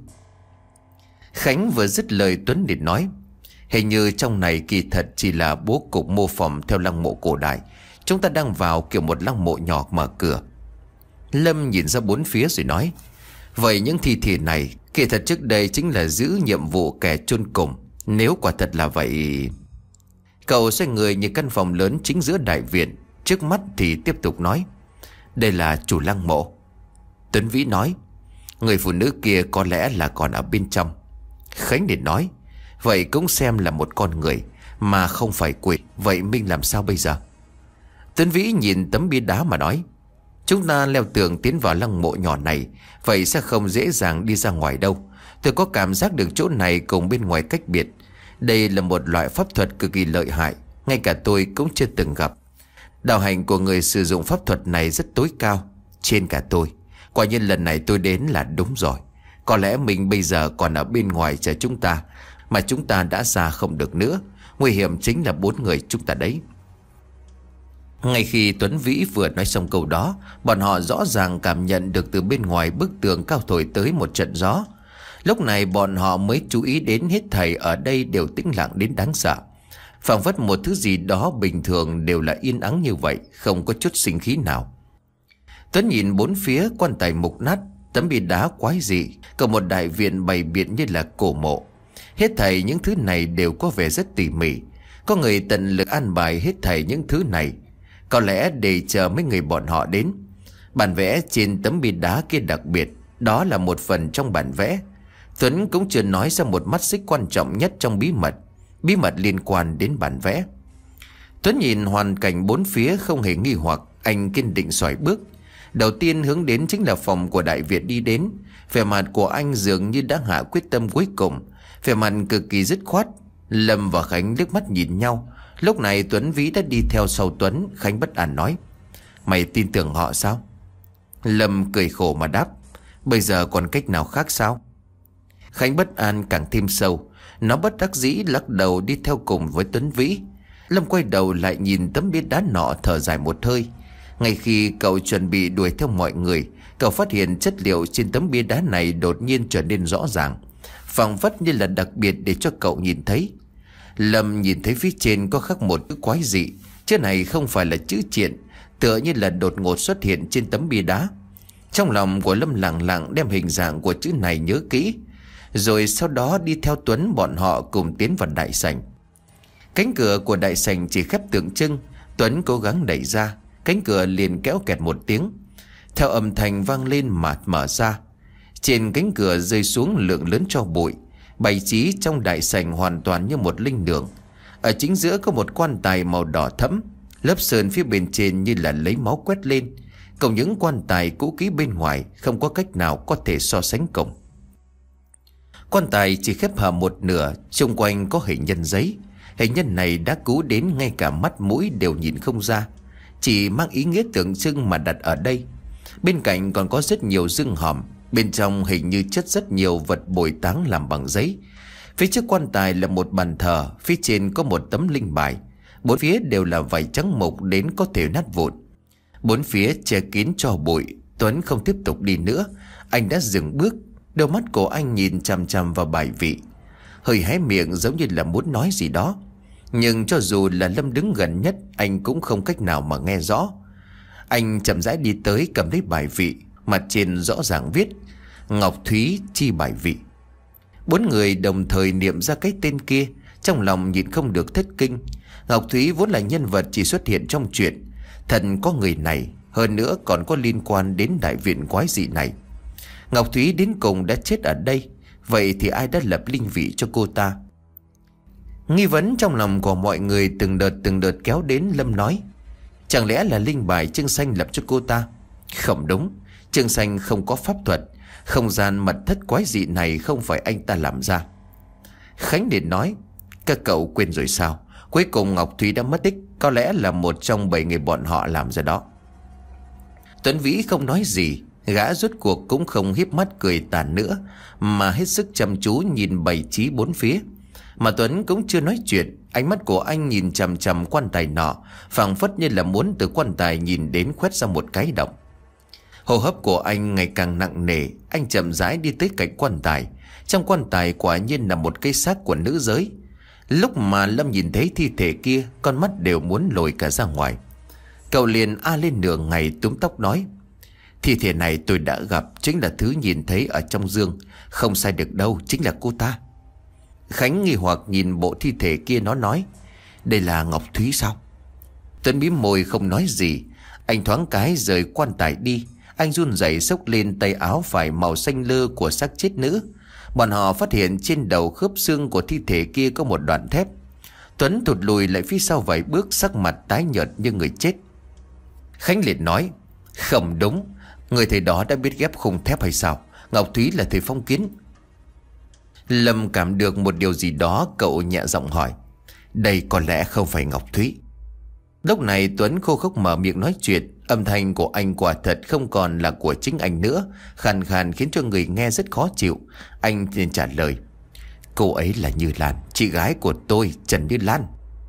Speaker 1: Khánh vừa dứt lời, Tuấn liền nói: hình như trong này kỳ thật chỉ là bố cục mô phỏng theo lăng mộ cổ đại. Chúng ta đang vào kiểu một lăng mộ nhỏ mở cửa. Lâm nhìn ra bốn phía rồi nói: vậy những thi thể này kỳ thật trước đây chính là giữ nhiệm vụ kẻ chôn cùng. Nếu quả thật là vậy... Cậu xoay người nhìn căn phòng lớn chính giữa đại viện. Trước mắt thì tiếp tục nói: đây là chủ lăng mộ. Tuấn Vĩ nói: người phụ nữ kia có lẽ là còn ở bên trong. Khánh liền nói: vậy cũng xem là một con người, mà không phải quỷ. Vậy mình làm sao bây giờ? Tuấn Vĩ nhìn tấm bia đá mà nói: chúng ta leo tường tiến vào lăng mộ nhỏ này, vậy sẽ không dễ dàng đi ra ngoài đâu. Tôi có cảm giác được chỗ này cùng bên ngoài cách biệt. Đây là một loại pháp thuật cực kỳ lợi hại, ngay cả tôi cũng chưa từng gặp. Đạo hành của người sử dụng pháp thuật này rất tối cao, trên cả tôi. Quả nhiên lần này tôi đến là đúng rồi. Có lẽ mình bây giờ còn ở bên ngoài chờ chúng ta, mà chúng ta đã ra không được nữa. Nguy hiểm chính là bốn người chúng ta đấy. Ngay khi Tuấn Vĩ vừa nói xong câu đó, bọn họ rõ ràng cảm nhận được từ bên ngoài bức tường cao thổi tới một trận gió. Lúc này bọn họ mới chú ý đến hết thảy ở đây đều tĩnh lặng đến đáng sợ. Phảng phất một thứ gì đó bình thường đều là yên ắng như vậy, không có chút sinh khí nào. Tuấn nhìn bốn phía, quan tài mục nát, tấm bia đá quái dị, cả một đại viện bày biện như là cổ mộ. Hết thảy những thứ này đều có vẻ rất tỉ mỉ. Có người tận lực an bài hết thảy những thứ này, có lẽ để chờ mấy người bọn họ đến. Bản vẽ trên tấm bia đá kia đặc biệt, đó là một phần trong bản vẽ. Tuấn cũng chưa nói ra một mắt xích quan trọng nhất trong bí mật, bí mật liên quan đến bản vẽ. Tuấn nhìn hoàn cảnh bốn phía không hề nghi hoặc, anh kiên định xoài bước. Đầu tiên hướng đến chính là phòng của đại viện đi đến. Vẻ mặt của anh dường như đã hạ quyết tâm cuối cùng, vẻ mặt cực kỳ dứt khoát. Lâm và Khánh liếc mắt nhìn nhau. Lúc này Tuấn Vĩ đã đi theo sau Tuấn. Khánh bất an nói: mày tin tưởng họ sao? Lâm cười khổ mà đáp: bây giờ còn cách nào khác sao? Khánh bất an càng thêm sâu. Nó bất đắc dĩ lắc đầu đi theo cùng với Tuấn Vĩ. Lâm quay đầu lại nhìn tấm bia đá nọ, thở dài một hơi. Ngay khi cậu chuẩn bị đuổi theo mọi người, cậu phát hiện chất liệu trên tấm bia đá này đột nhiên trở nên rõ ràng, phảng phất như là đặc biệt để cho cậu nhìn thấy. Lâm nhìn thấy phía trên có khắc một chữ quái dị. Chữ này không phải là chữ triện, tựa như là đột ngột xuất hiện trên tấm bia đá. Trong lòng của Lâm lặng lặng đem hình dạng của chữ này nhớ kỹ, rồi sau đó đi theo Tuấn bọn họ cùng tiến vào đại sảnh. Cánh cửa của đại sảnh chỉ khép tượng trưng. Tuấn cố gắng đẩy ra, cánh cửa liền kéo kẹt một tiếng, theo âm thanh vang lên mà mở ra. Trên cánh cửa rơi xuống lượng lớn tro bụi, bày trí trong đại sảnh hoàn toàn như một linh đường. Ở chính giữa có một quan tài màu đỏ thẫm, lớp sơn phía bên trên như là lấy máu quét lên. Còn những quan tài cũ kỹ bên ngoài không có cách nào có thể so sánh cùng. Quan tài chỉ khép hờ một nửa, xung quanh có hình nhân giấy. Hình nhân này đã cũ đến ngay cả mắt mũi đều nhìn không ra. chỉ mang ý nghĩa tượng trưng mà đặt ở đây. Bên cạnh còn có rất nhiều rương hòm, bên trong hình như chất rất nhiều vật bồi táng làm bằng giấy. Phía trước quan tài là một bàn thờ, phía trên có một tấm linh bài. Bốn phía đều là vải trắng mộc đến có thể nát vụn. Bốn phía che kín tro bụi. Tuấn không tiếp tục đi nữa. Anh đã dừng bước. Đôi mắt của anh nhìn chằm chằm vào bài vị, hơi hé miệng giống như là muốn nói gì đó. Nhưng cho dù là Lâm đứng gần nhất, anh cũng không cách nào mà nghe rõ. Anh chậm rãi đi tới, cầm lấy bài vị. Mặt trên rõ ràng viết Ngọc Thúy chi bài vị. Bốn người đồng thời niệm ra cái tên kia, trong lòng nhịn không được thất kinh. Ngọc Thúy vốn là nhân vật chỉ xuất hiện trong truyện, thần có người này, hơn nữa còn có liên quan đến đại viện quái dị này. Ngọc Thúy đến cùng đã chết ở đây, vậy thì ai đã lập linh vị cho cô ta? Nghi vấn trong lòng của mọi người từng đợt từng đợt kéo đến. Lâm nói, chẳng lẽ là linh bài Trương Xanh lập cho cô ta? Không đúng, Trương Xanh không có pháp thuật, không gian mật thất quái dị này không phải anh ta làm ra. Khánh liền nói, các cậu quên rồi sao? Cuối cùng Ngọc Thúy đã mất tích, có lẽ là một trong bảy người bọn họ làm ra đó. Tuấn Vĩ không nói gì, gã rốt cuộc cũng không hiếp mắt cười tàn nữa, mà hết sức chăm chú nhìn bày trí bốn phía. Mà Tuấn cũng chưa nói chuyện, ánh mắt của anh nhìn chằm chằm quan tài nọ, phảng phất như là muốn từ quan tài nhìn đến khoét ra một cái động. Hô hấp của anh ngày càng nặng nề, anh chậm rãi đi tới cạnh quan tài. Trong quan tài quả nhiên là một cái xác của nữ giới. Lúc mà Lâm nhìn thấy thi thể kia, con mắt đều muốn lồi cả ra ngoài. Cậu liền a lên nửa ngày túm tóc nói, thi thể này tôi đã gặp, chính là thứ nhìn thấy ở trong giường. Không sai được đâu, chính là cô ta. Khánh nghi hoặc nhìn bộ thi thể kia, nó nói, đây là Ngọc Thúy sao? Tuấn bĩm môi không nói gì. Anh thoáng cái rời quan tài đi. Anh run rẩy xốc lên tay áo phải màu xanh lơ của xác chết nữ. Bọn họ phát hiện trên đầu khớp xương của thi thể kia có một đoạn thép. Tuấn thụt lùi lại phía sau vài bước, sắc mặt tái nhợt như người chết. Khánh liền nói, không đúng, người thầy đó đã biết ghép khung thép hay sao? Ngọc Thúy là thầy phong kiến. Lâm cảm được một điều gì đó, cậu nhẹ giọng hỏi, đây có lẽ không phải Ngọc Thúy. Lúc này Tuấn khô khốc mở miệng nói chuyện. Âm thanh của anh quả thật không còn là của chính anh nữa, khàn khàn khiến cho người nghe rất khó chịu. Anh liền trả lời, cô ấy là Như Lan, chị gái của tôi, Trần Như Lan.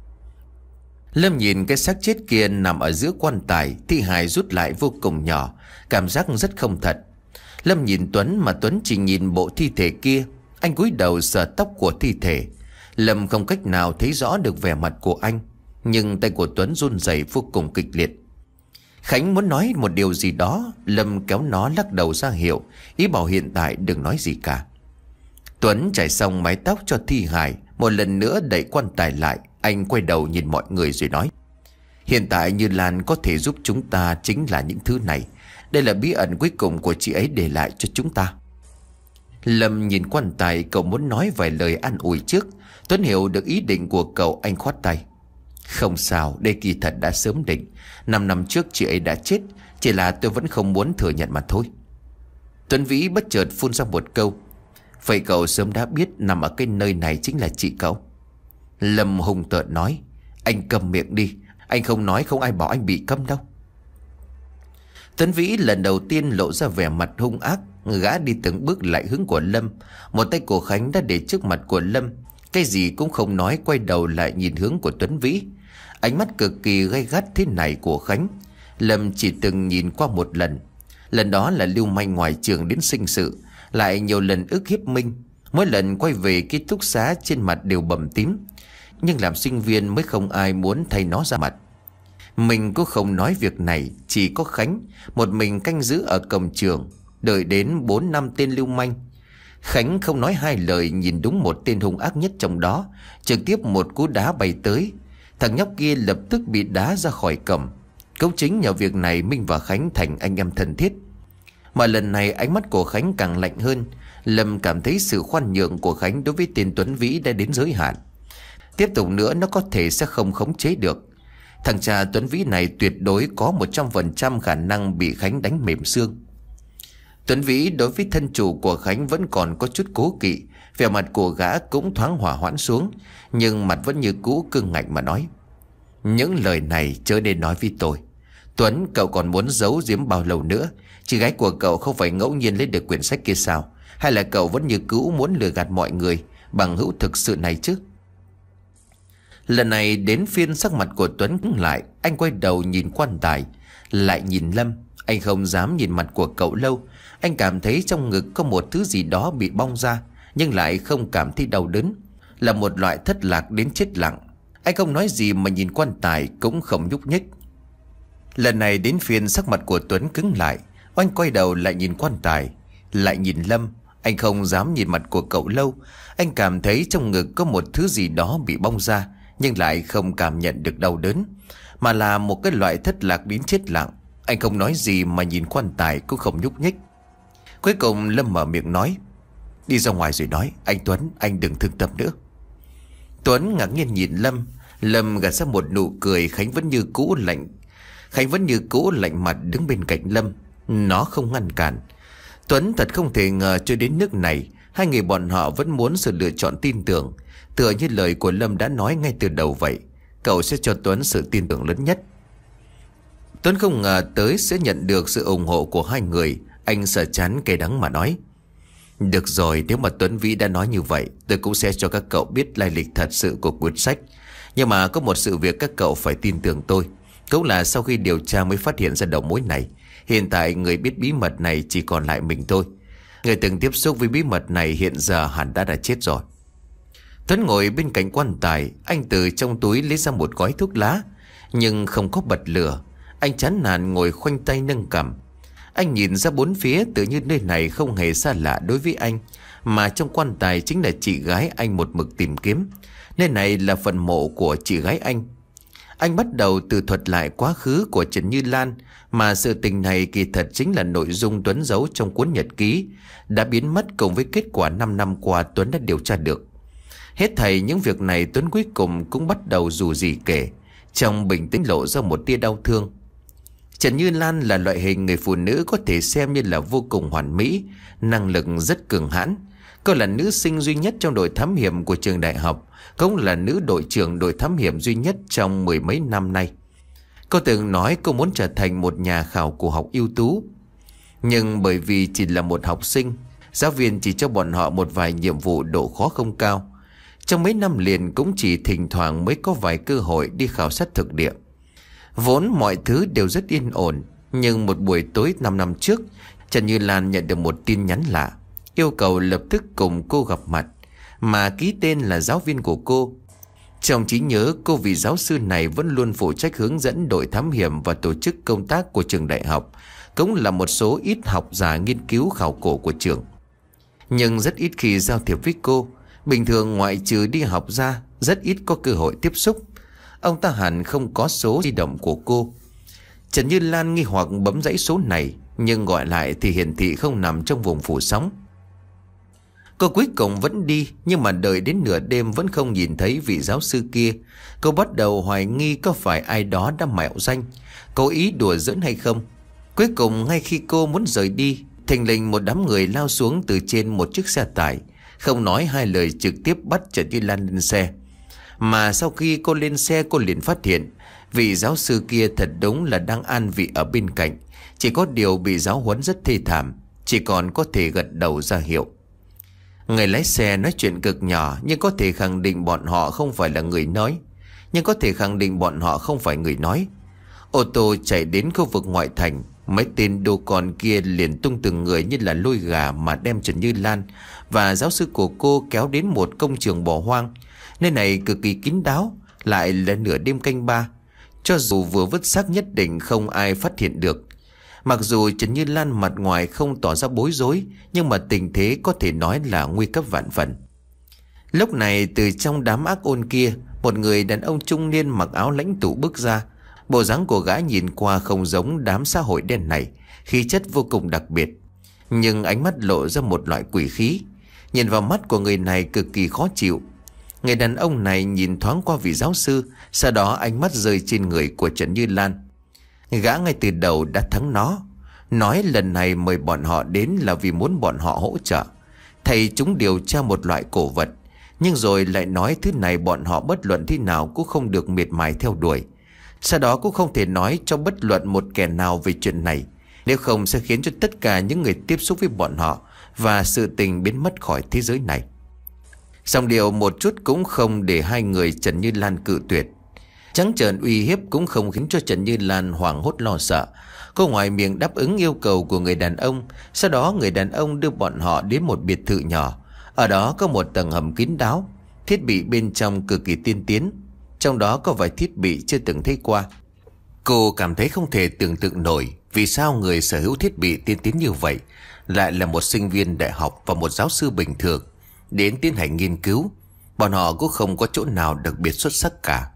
Speaker 1: Lâm nhìn cái xác chết kia nằm ở giữa quan tài, thi hài rút lại vô cùng nhỏ, cảm giác rất không thật. Lâm nhìn Tuấn mà Tuấn chỉ nhìn bộ thi thể kia. Anh cúi đầu sờ tóc của thi thể. Lâm không cách nào thấy rõ được vẻ mặt của anh, nhưng tay của Tuấn run rẩy vô cùng kịch liệt. Khánh muốn nói một điều gì đó, Lâm kéo nó lắc đầu ra hiệu, ý bảo hiện tại đừng nói gì cả. Tuấn chải xong mái tóc cho thi hài, một lần nữa đẩy quan tài lại. Anh quay đầu nhìn mọi người rồi nói, hiện tại Như Lan có thể giúp chúng ta chính là những thứ này. Đây là bí ẩn cuối cùng của chị ấy để lại cho chúng ta. Lâm nhìn quan tài, cậu muốn nói vài lời an ủi trước. Tuấn hiểu được ý định của cậu, anh khoát tay, không sao, đây kỳ thật đã sớm định. Năm năm trước chị ấy đã chết, chỉ là tôi vẫn không muốn thừa nhận mà thôi. Tuấn Vĩ bất chợt phun ra một câu, vậy cậu sớm đã biết nằm ở cái nơi này chính là chị cậu? Lâm hùng tợn nói, anh cầm miệng đi, anh không nói không ai bảo anh bị câm đâu. Tuấn Vĩ lần đầu tiên lộ ra vẻ mặt hung ác. Gã đi từng bước lại hướng của Lâm. Một tay của Khánh đã để trước mặt của Lâm, cái gì cũng không nói, quay đầu lại nhìn hướng của Tuấn Vĩ. Ánh mắt cực kỳ gay gắt thế này của Khánh, Lâm chỉ từng nhìn qua một lần. Lần đó là lưu manh ngoài trường đến sinh sự, lại nhiều lần ức hiếp Minh. Mỗi lần quay về ký túc xá trên mặt đều bầm tím, nhưng làm sinh viên mới không ai muốn thay nó ra mặt. Mình cũng không nói việc này, chỉ có Khánh một mình canh giữ ở cổng trường, đợi đến bốn năm tên lưu manh. Khánh không nói hai lời, nhìn đúng một tên hung ác nhất trong đó, trực tiếp một cú đá bay tới. Thằng nhóc kia lập tức bị đá ra khỏi cổng. Cũng chính nhờ việc này Minh và Khánh thành anh em thân thiết. Mà lần này ánh mắt của Khánh càng lạnh hơn. Lâm cảm thấy sự khoan nhượng của Khánh đối với tên Tuấn Vĩ đã đến giới hạn. Tiếp tục nữa nó có thể sẽ không khống chế được. Thằng cha Tuấn Vĩ này tuyệt đối có một trăm phần trăm khả năng bị Khánh đánh mềm xương. Tuấn Vĩ đối với thân chủ của Khánh vẫn còn có chút cố kỵ. Vẻ mặt của gã cũng thoáng hỏa hoãn xuống, nhưng mặt vẫn như cũ cương ngạnh mà nói, những lời này chớ nên nói với tôi. Tuấn, cậu còn muốn giấu giếm bao lâu nữa? Chị gái của cậu không phải ngẫu nhiên lấy được quyển sách kia sao? Hay là cậu vẫn như cũ muốn lừa gạt mọi người bằng hữu thực sự này chứ? Lần này đến phiên sắc mặt của Tuấn cứng lại. Anh quay đầu nhìn quan tài, lại nhìn Lâm. Anh không dám nhìn mặt của cậu lâu. Anh cảm thấy trong ngực có một thứ gì đó bị bong ra, nhưng lại không cảm thấy đau đớn. Là một loại thất lạc đến chết lặng. Anh không nói gì mà nhìn quan tài cũng không nhúc nhích. Lần này đến phiên sắc mặt của Tuấn cứng lại. Anh quay đầu lại nhìn quan tài, lại nhìn Lâm. Anh không dám nhìn mặt của cậu lâu. Anh cảm thấy trong ngực có một thứ gì đó bị bong ra, nhưng lại không cảm nhận được đau đớn, mà là một cái loại thất lạc đến chết lặng. Anh không nói gì mà nhìn quan tài cũng không nhúc nhích. Cuối cùng Lâm mở miệng nói: "Đi ra ngoài rồi nói. Anh Tuấn, anh đừng thương tâm nữa." Tuấn ngạc nhiên nhìn Lâm. Lâm gạt ra một nụ cười. Khánh vẫn như cũ lạnh Khánh vẫn như cũ lạnh mặt đứng bên cạnh Lâm. Nó không ngăn cản. Tuấn thật không thể ngờ cho đến nước này hai người bọn họ vẫn muốn sự lựa chọn tin tưởng. Tựa như lời của Lâm đã nói ngay từ đầu vậy. Cậu sẽ cho Tuấn sự tin tưởng lớn nhất. Tuấn không ngờ tới sẽ nhận được sự ủng hộ của hai người. Anh sợ chán cay đắng mà nói: "Được rồi, nếu mà Tuấn Vĩ đã nói như vậy, tôi cũng sẽ cho các cậu biết lai lịch thật sự của cuốn sách. Nhưng mà có một sự việc các cậu phải tin tưởng tôi. Cũng là sau khi điều tra mới phát hiện ra đầu mối này. Hiện tại người biết bí mật này chỉ còn lại mình tôi. Người từng tiếp xúc với bí mật này hiện giờ hẳn đã đã chết rồi." Tuấn ngồi bên cạnh quan tài. Anh từ trong túi lấy ra một gói thuốc lá, nhưng không có bật lửa. Anh chán nản ngồi khoanh tay nâng cằm. Anh nhìn ra bốn phía, tự như nơi này không hề xa lạ đối với anh, mà trong quan tài chính là chị gái anh một mực tìm kiếm. Nơi này là phần mộ của chị gái anh. Anh bắt đầu tự thuật lại quá khứ của Trần Như Lan, mà sự tình này kỳ thật chính là nội dung Tuấn giấu trong cuốn nhật ký đã biến mất, cùng với kết quả năm năm qua Tuấn đã điều tra được. Hết thảy những việc này Tuấn cuối cùng cũng bắt đầu dù gì kể, trong bình tĩnh lộ ra một tia đau thương. Trần Như Lan là loại hình người phụ nữ có thể xem như là vô cùng hoàn mỹ, năng lực rất cường hãn. Cô là nữ sinh duy nhất trong đội thám hiểm của trường đại học, cũng là nữ đội trưởng đội thám hiểm duy nhất trong mười mấy năm nay. Cô từng nói cô muốn trở thành một nhà khảo cổ học ưu tú. Nhưng bởi vì chỉ là một học sinh, giáo viên chỉ cho bọn họ một vài nhiệm vụ độ khó không cao. Trong mấy năm liền cũng chỉ thỉnh thoảng mới có vài cơ hội đi khảo sát thực địa. Vốn mọi thứ đều rất yên ổn, nhưng một buổi tối năm năm trước, Trần Như Lan nhận được một tin nhắn lạ, yêu cầu lập tức cùng cô gặp mặt, mà ký tên là giáo viên của cô. Trong trí nhớ cô, vị giáo sư này vẫn luôn phụ trách hướng dẫn đội thám hiểm và tổ chức công tác của trường đại học, cũng là một số ít học giả nghiên cứu khảo cổ của trường. Nhưng rất ít khi giao thiệp với cô. Bình thường ngoại trừ đi học ra, rất ít có cơ hội tiếp xúc. Ông ta hẳn không có số di động của cô. Trần Như Lan nghi hoặc bấm dãy số này, nhưng gọi lại thì hiển thị không nằm trong vùng phủ sóng. Cô cuối cùng vẫn đi, nhưng mà đợi đến nửa đêm vẫn không nhìn thấy vị giáo sư kia. Cô bắt đầu hoài nghi có phải ai đó đã mạo danh, cố ý đùa giỡn hay không. Cuối cùng ngay khi cô muốn rời đi, thình lình một đám người lao xuống từ trên một chiếc xe tải, không nói hai lời trực tiếp bắt Trần Như Lan lên xe. Mà sau khi cô lên xe, cô liền phát hiện vị giáo sư kia thật đúng là đang an vị ở bên cạnh. Chỉ có điều bị giáo huấn rất thê thảm, chỉ còn có thể gật đầu ra hiệu. Người lái xe nói chuyện cực nhỏ, nhưng có thể khẳng định bọn họ không phải là người nói. Nhưng có thể khẳng định bọn họ không phải người nói. Ô tô chạy đến khu vực ngoại thành, mấy tên đô con kia liền tung từng người như là lôi gà mà đem Trần Như Lan và giáo sư của cô kéo đến một công trường bỏ hoang. Nơi này cực kỳ kín đáo, lại là nửa đêm canh ba. Cho dù vừa vứt xác nhất định không ai phát hiện được. Mặc dù Trần Như Lan mặt ngoài không tỏ ra bối rối, nhưng mà tình thế có thể nói là nguy cấp vạn phần. Lúc này từ trong đám ác ôn kia, một người đàn ông trung niên mặc áo lãnh tụ bước ra. Bộ dáng của gã nhìn qua không giống đám xã hội đen này, khí chất vô cùng đặc biệt. Nhưng ánh mắt lộ ra một loại quỷ khí. Nhìn vào mắt của người này cực kỳ khó chịu. Người đàn ông này nhìn thoáng qua vị giáo sư, sau đó ánh mắt rơi trên người của Trần Như Lan. Gã ngay từ đầu đã thắng nó. Nói lần này mời bọn họ đến là vì muốn bọn họ hỗ trợ thầy chúng điều tra một loại cổ vật. Nhưng rồi lại nói thứ này bọn họ bất luận thế nào cũng không được miệt mài theo đuổi. Sau đó cũng không thể nói cho bất luận một kẻ nào về chuyện này, nếu không sẽ khiến cho tất cả những người tiếp xúc với bọn họ và sự tình biến mất khỏi thế giới này. Song điều một chút cũng không để hai người Trần Như Lan cự tuyệt. Trắng trợn uy hiếp cũng không khiến cho Trần Như Lan hoảng hốt lo sợ. Cô ngoài miệng đáp ứng yêu cầu của người đàn ông. Sau đó người đàn ông đưa bọn họ đến một biệt thự nhỏ. Ở đó có một tầng hầm kín đáo, thiết bị bên trong cực kỳ tiên tiến, trong đó có vài thiết bị chưa từng thấy qua. Cô cảm thấy không thể tưởng tượng nổi vì sao người sở hữu thiết bị tiên tiến như vậy lại là một sinh viên đại học và một giáo sư bình thường đến tiến hành nghiên cứu. Bọn họ cũng không có chỗ nào đặc biệt xuất sắc cả.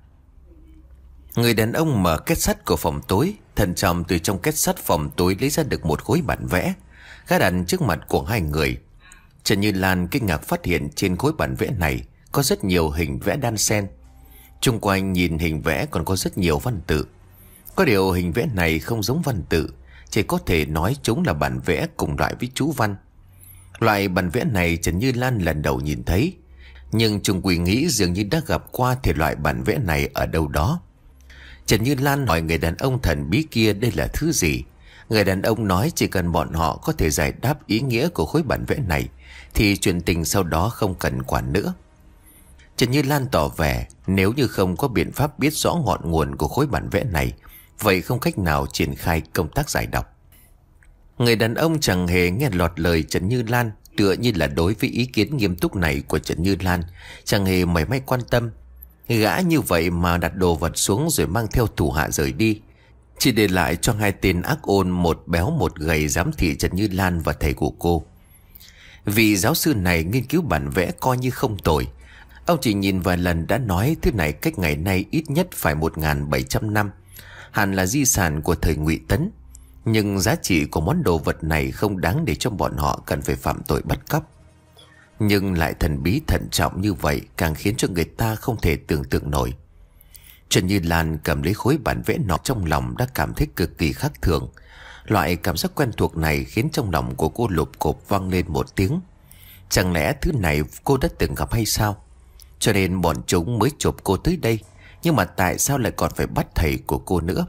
Speaker 1: Người đàn ông mở két sắt của phòng tối, thận trọng từ trong két sắt phòng tối lấy ra được một khối bản vẽ, gác đặt trước mặt của hai người. Trần Như Lan kinh ngạc phát hiện trên khối bản vẽ này có rất nhiều hình vẽ đan xen. Chung quanh nhìn hình vẽ còn có rất nhiều văn tự. Có điều hình vẽ này không giống văn tự, chỉ có thể nói chúng là bản vẽ cùng loại với chú văn. Loại bản vẽ này Trần Như Lan lần đầu nhìn thấy, nhưng Trung Quỳ nghĩ dường như đã gặp qua thể loại bản vẽ này ở đâu đó. Trần Như Lan hỏi người đàn ông thần bí kia đây là thứ gì. Người đàn ông nói chỉ cần bọn họ có thể giải đáp ý nghĩa của khối bản vẽ này thì chuyện tình sau đó không cần quản nữa. Trần Như Lan tỏ vẻ nếu như không có biện pháp biết rõ ngọn nguồn của khối bản vẽ này, vậy không cách nào triển khai công tác giải đọc. Người đàn ông chẳng hề nghe lọt lời Trần Như Lan, tựa như là đối với ý kiến nghiêm túc này của Trần Như Lan chẳng hề mảy may quan tâm. Gã như vậy mà đặt đồ vật xuống rồi mang theo thủ hạ rời đi, chỉ để lại cho hai tên ác ôn, một béo một gầy, giám thị Trần Như Lan và thầy của cô. Vị giáo sư này nghiên cứu bản vẽ coi như không tồi. Ông chỉ nhìn vài lần đã nói thứ này cách ngày nay ít nhất phải một nghìn bảy trăm năm, hẳn là di sản của thời Ngụy Tấn. Nhưng giá trị của món đồ vật này không đáng để cho bọn họ cần phải phạm tội bắt cóc. Nhưng lại thần bí thận trọng như vậy càng khiến cho người ta không thể tưởng tượng nổi. Trần Như Lan cầm lấy khối bản vẽ nọ, trong lòng đã cảm thấy cực kỳ khác thường. Loại cảm giác quen thuộc này khiến trong lòng của cô lục cộp vang lên một tiếng. Chẳng lẽ thứ này cô đã từng gặp hay sao? Cho nên bọn chúng mới chộp cô tới đây. Nhưng mà tại sao lại còn phải bắt thầy của cô nữa?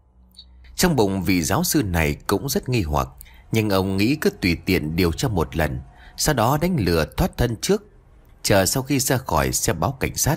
Speaker 1: Trong bụng vị giáo sư này cũng rất nghi hoặc, nhưng ông nghĩ cứ tùy tiện điều tra một lần, sau đó đánh lừa thoát thân trước, chờ sau khi ra khỏi sẽ báo cảnh sát.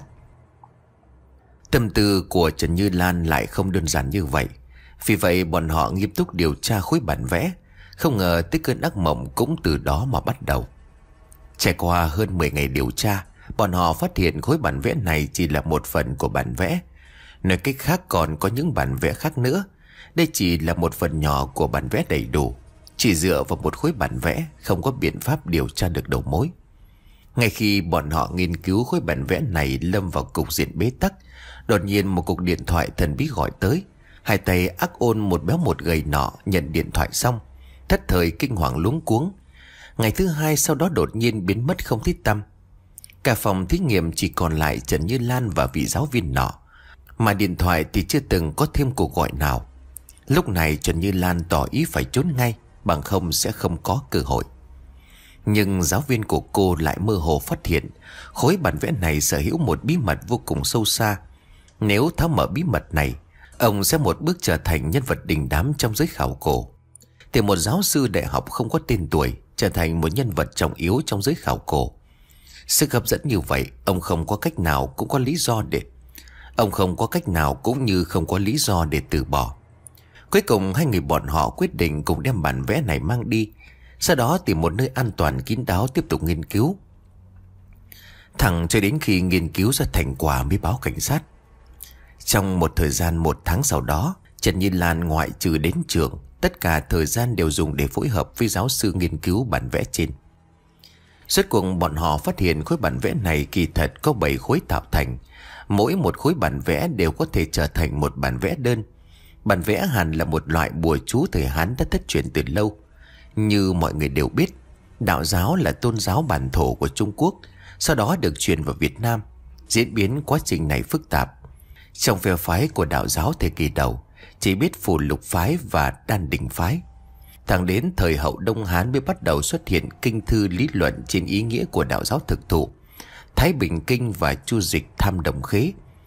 Speaker 1: Tâm tư của Trần Như Lan lại không đơn giản như vậy. Vì vậy bọn họ nghiêm túc điều tra khối bản vẽ. Không ngờ tới cơn ác mộng cũng từ đó mà bắt đầu. Trải qua hơn mười ngày điều tra, bọn họ phát hiện khối bản vẽ này chỉ là một phần của bản vẽ. Nói cách khác còn có những bản vẽ khác nữa. Đây chỉ là một phần nhỏ của bản vẽ đầy đủ. Chỉ dựa vào một khối bản vẽ không có biện pháp điều tra được đầu mối. Ngay khi bọn họ nghiên cứu khối bản vẽ này lâm vào cục diện bế tắc, đột nhiên một cuộc điện thoại thần bí gọi tới. Hai tay ác ôn, một béo một gầy nọ nhận điện thoại xong thất thời kinh hoàng luống cuống. Ngày thứ hai sau đó đột nhiên biến mất không thấy tăm. Cả phòng thí nghiệm chỉ còn lại Trần Như Lan và vị giáo viên nọ, mà điện thoại thì chưa từng có thêm cuộc gọi nào. Lúc này Trần Như Lan tỏ ý phải trốn ngay, bằng không sẽ không có cơ hội. Nhưng giáo viên của cô lại mơ hồ phát hiện khối bản vẽ này sở hữu một bí mật vô cùng sâu xa. Nếu tháo mở bí mật này, ông sẽ một bước trở thành nhân vật đình đám trong giới khảo cổ. Từ một giáo sư đại học không có tên tuổi trở thành một nhân vật trọng yếu trong giới khảo cổ. Sức hấp dẫn như vậy, ông không có cách nào cũng có lý do để Ông không có cách nào cũng như không có lý do để từ bỏ. Cuối cùng hai người bọn họ quyết định cùng đem bản vẽ này mang đi, sau đó tìm một nơi an toàn kín đáo tiếp tục nghiên cứu. Thẳng cho đến khi nghiên cứu ra thành quả mới báo cảnh sát. Trong một thời gian một tháng sau đó, Trần Như Lan ngoại trừ đến trường, tất cả thời gian đều dùng để phối hợp với giáo sư nghiên cứu bản vẽ trên. Rốt cuộc bọn họ phát hiện khối bản vẽ này kỳ thật có bảy khối tạo thành. Mỗi một khối bản vẽ đều có thể trở thành một bản vẽ đơn. Bản vẽ hẳn là một loại bùa chú thời Hán đã thất truyền từ lâu. Như mọi người đều biết, đạo giáo là tôn giáo bản thổ của Trung Quốc, sau đó được truyền vào Việt Nam. Diễn biến quá trình này phức tạp. Trong phe phái của đạo giáo thời kỳ đầu, chỉ biết Phù Lục phái và Đan Đình phái. Thẳng đến thời hậu Đông Hán mới bắt đầu xuất hiện kinh thư lý luận trên ý nghĩa của đạo giáo thực thụ, Thái Bình Kinh và Chu Dịch Tham Đồng Khế.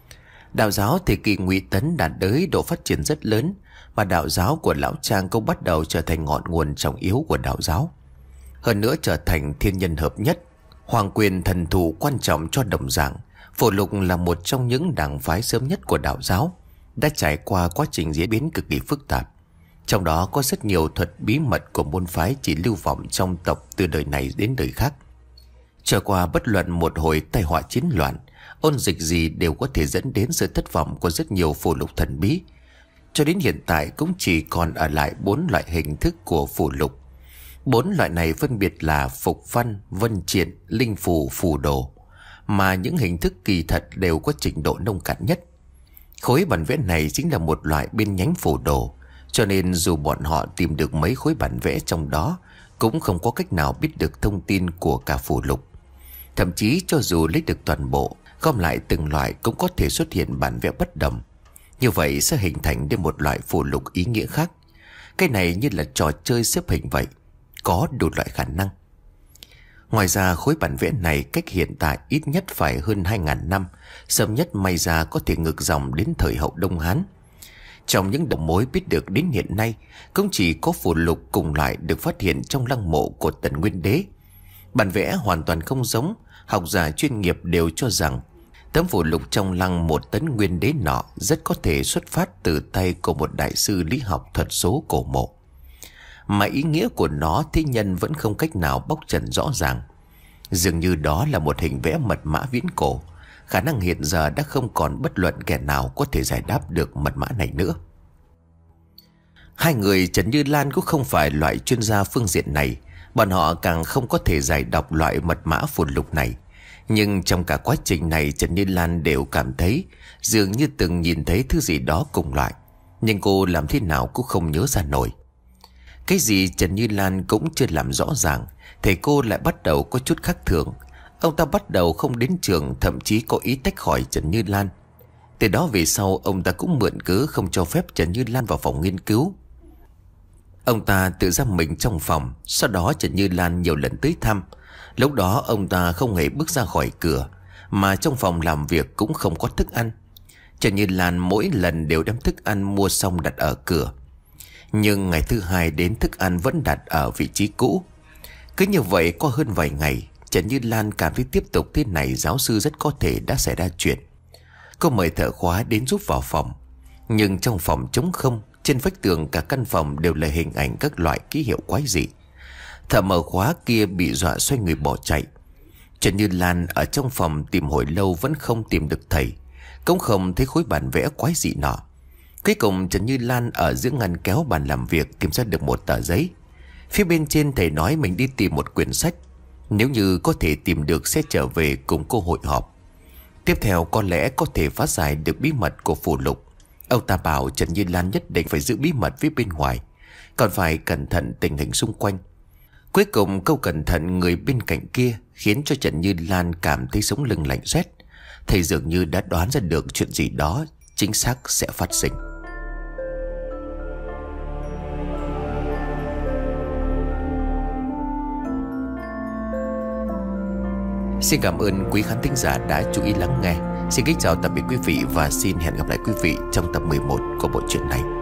Speaker 1: Đạo giáo thời kỳ Ngụy Tấn đạt tới độ phát triển rất lớn, mà đạo giáo của Lão Trang cũng bắt đầu trở thành ngọn nguồn trọng yếu của đạo giáo. Hơn nữa trở thành thiên nhân hợp nhất, hoàng quyền thần thụ quan trọng cho đồng dạng. Phổ Lục là một trong những đảng phái sớm nhất của đạo giáo, đã trải qua quá trình diễn biến cực kỳ phức tạp. Trong đó có rất nhiều thuật bí mật của môn phái chỉ lưu vọng trong tộc từ đời này đến đời khác. Trải qua bất luận một hồi tai họa chiến loạn, ôn dịch gì đều có thể dẫn đến sự thất vọng của rất nhiều phù lục thần bí. Cho đến hiện tại cũng chỉ còn ở lại bốn loại hình thức của phù lục. Bốn loại này phân biệt là phục văn, vân triện, linh phù, phù đồ, mà những hình thức kỳ thật đều có trình độ nông cạn nhất. Khối bản vẽ này chính là một loại bên nhánh phù đồ, cho nên dù bọn họ tìm được mấy khối bản vẽ trong đó, cũng không có cách nào biết được thông tin của cả phù lục. Thậm chí cho dù lấy được toàn bộ, gom lại từng loại cũng có thể xuất hiện bản vẽ bất đồng. Như vậy sẽ hình thành nên một loại phù lục ý nghĩa khác. Cái này như là trò chơi xếp hình vậy, có đủ loại khả năng. Ngoài ra khối bản vẽ này cách hiện tại ít nhất phải hơn hai nghìn năm, sớm nhất may ra có thể ngược dòng đến thời hậu Đông Hán. Trong những đầu mối biết được đến hiện nay, cũng chỉ có phù lục cùng loại được phát hiện trong lăng mộ của Tần Nguyên Đế. Bản vẽ hoàn toàn không giống, học giả chuyên nghiệp đều cho rằng tấm phù lục trong lăng một Tấn Nguyên Đế nọ rất có thể xuất phát từ tay của một đại sư lý học thuật số cổ mộ. Mà ý nghĩa của nó thế nhân vẫn không cách nào bóc trần rõ ràng. Dường như đó là một hình vẽ mật mã viễn cổ. Khả năng hiện giờ đã không còn bất luận kẻ nào có thể giải đáp được mật mã này nữa. Hai người Trần Như Lan cũng không phải loại chuyên gia phương diện này. Bọn họ càng không có thể giải đọc loại mật mã phù lục này. Nhưng trong cả quá trình này, Trần Như Lan đều cảm thấy dường như từng nhìn thấy thứ gì đó cùng loại. Nhưng cô làm thế nào cũng không nhớ ra nổi. Cái gì Trần Như Lan cũng chưa làm rõ ràng, thầy cô lại bắt đầu có chút khác thường. Ông ta bắt đầu không đến trường, thậm chí có ý tách khỏi Trần Như Lan. Từ đó về sau, ông ta cũng mượn cớ không cho phép Trần Như Lan vào phòng nghiên cứu. Ông ta tự giam mình trong phòng. Sau đó Trần Như Lan nhiều lần tới thăm. Lúc đó ông ta không hề bước ra khỏi cửa, mà trong phòng làm việc cũng không có thức ăn. Trần Như Lan mỗi lần đều đem thức ăn mua xong đặt ở cửa. Nhưng ngày thứ hai đến, thức ăn vẫn đặt ở vị trí cũ. Cứ như vậy qua hơn vài ngày, Trần Như Lan cảm thấy tiếp tục thế này giáo sư rất có thể đã xảy ra chuyện. Cô mời thợ khóa đến giúp vào phòng. Nhưng trong phòng trống không, trên vách tường cả căn phòng đều là hình ảnh các loại ký hiệu quái dị. Thợ mở khóa kia bị dọa xoay người bỏ chạy. Trần Như Lan ở trong phòng tìm hồi lâu vẫn không tìm được thầy, cũng không thấy khối bản vẽ quái dị nọ. Cuối cùng Trần Như Lan ở giữa ngăn kéo bàn làm việc tìm ra được một tờ giấy. Phía bên trên thầy nói mình đi tìm một quyển sách, nếu như có thể tìm được sẽ trở về cùng cô hội họp. Tiếp theo có lẽ có thể phá giải được bí mật của phù lục. Ông ta bảo Trần Như Lan nhất định phải giữ bí mật phía bên ngoài, còn phải cẩn thận tình hình xung quanh. Cuối cùng câu cẩn thận người bên cạnh kia khiến cho Trần Như Lan cảm thấy sống lưng lạnh rét. Thầy dường như đã đoán ra được chuyện gì đó chính xác sẽ phát sinh. Xin cảm ơn quý khán thính giả đã chú ý lắng nghe. Xin kính chào tạm biệt quý vị và xin hẹn gặp lại quý vị trong tập mười một của bộ truyện này.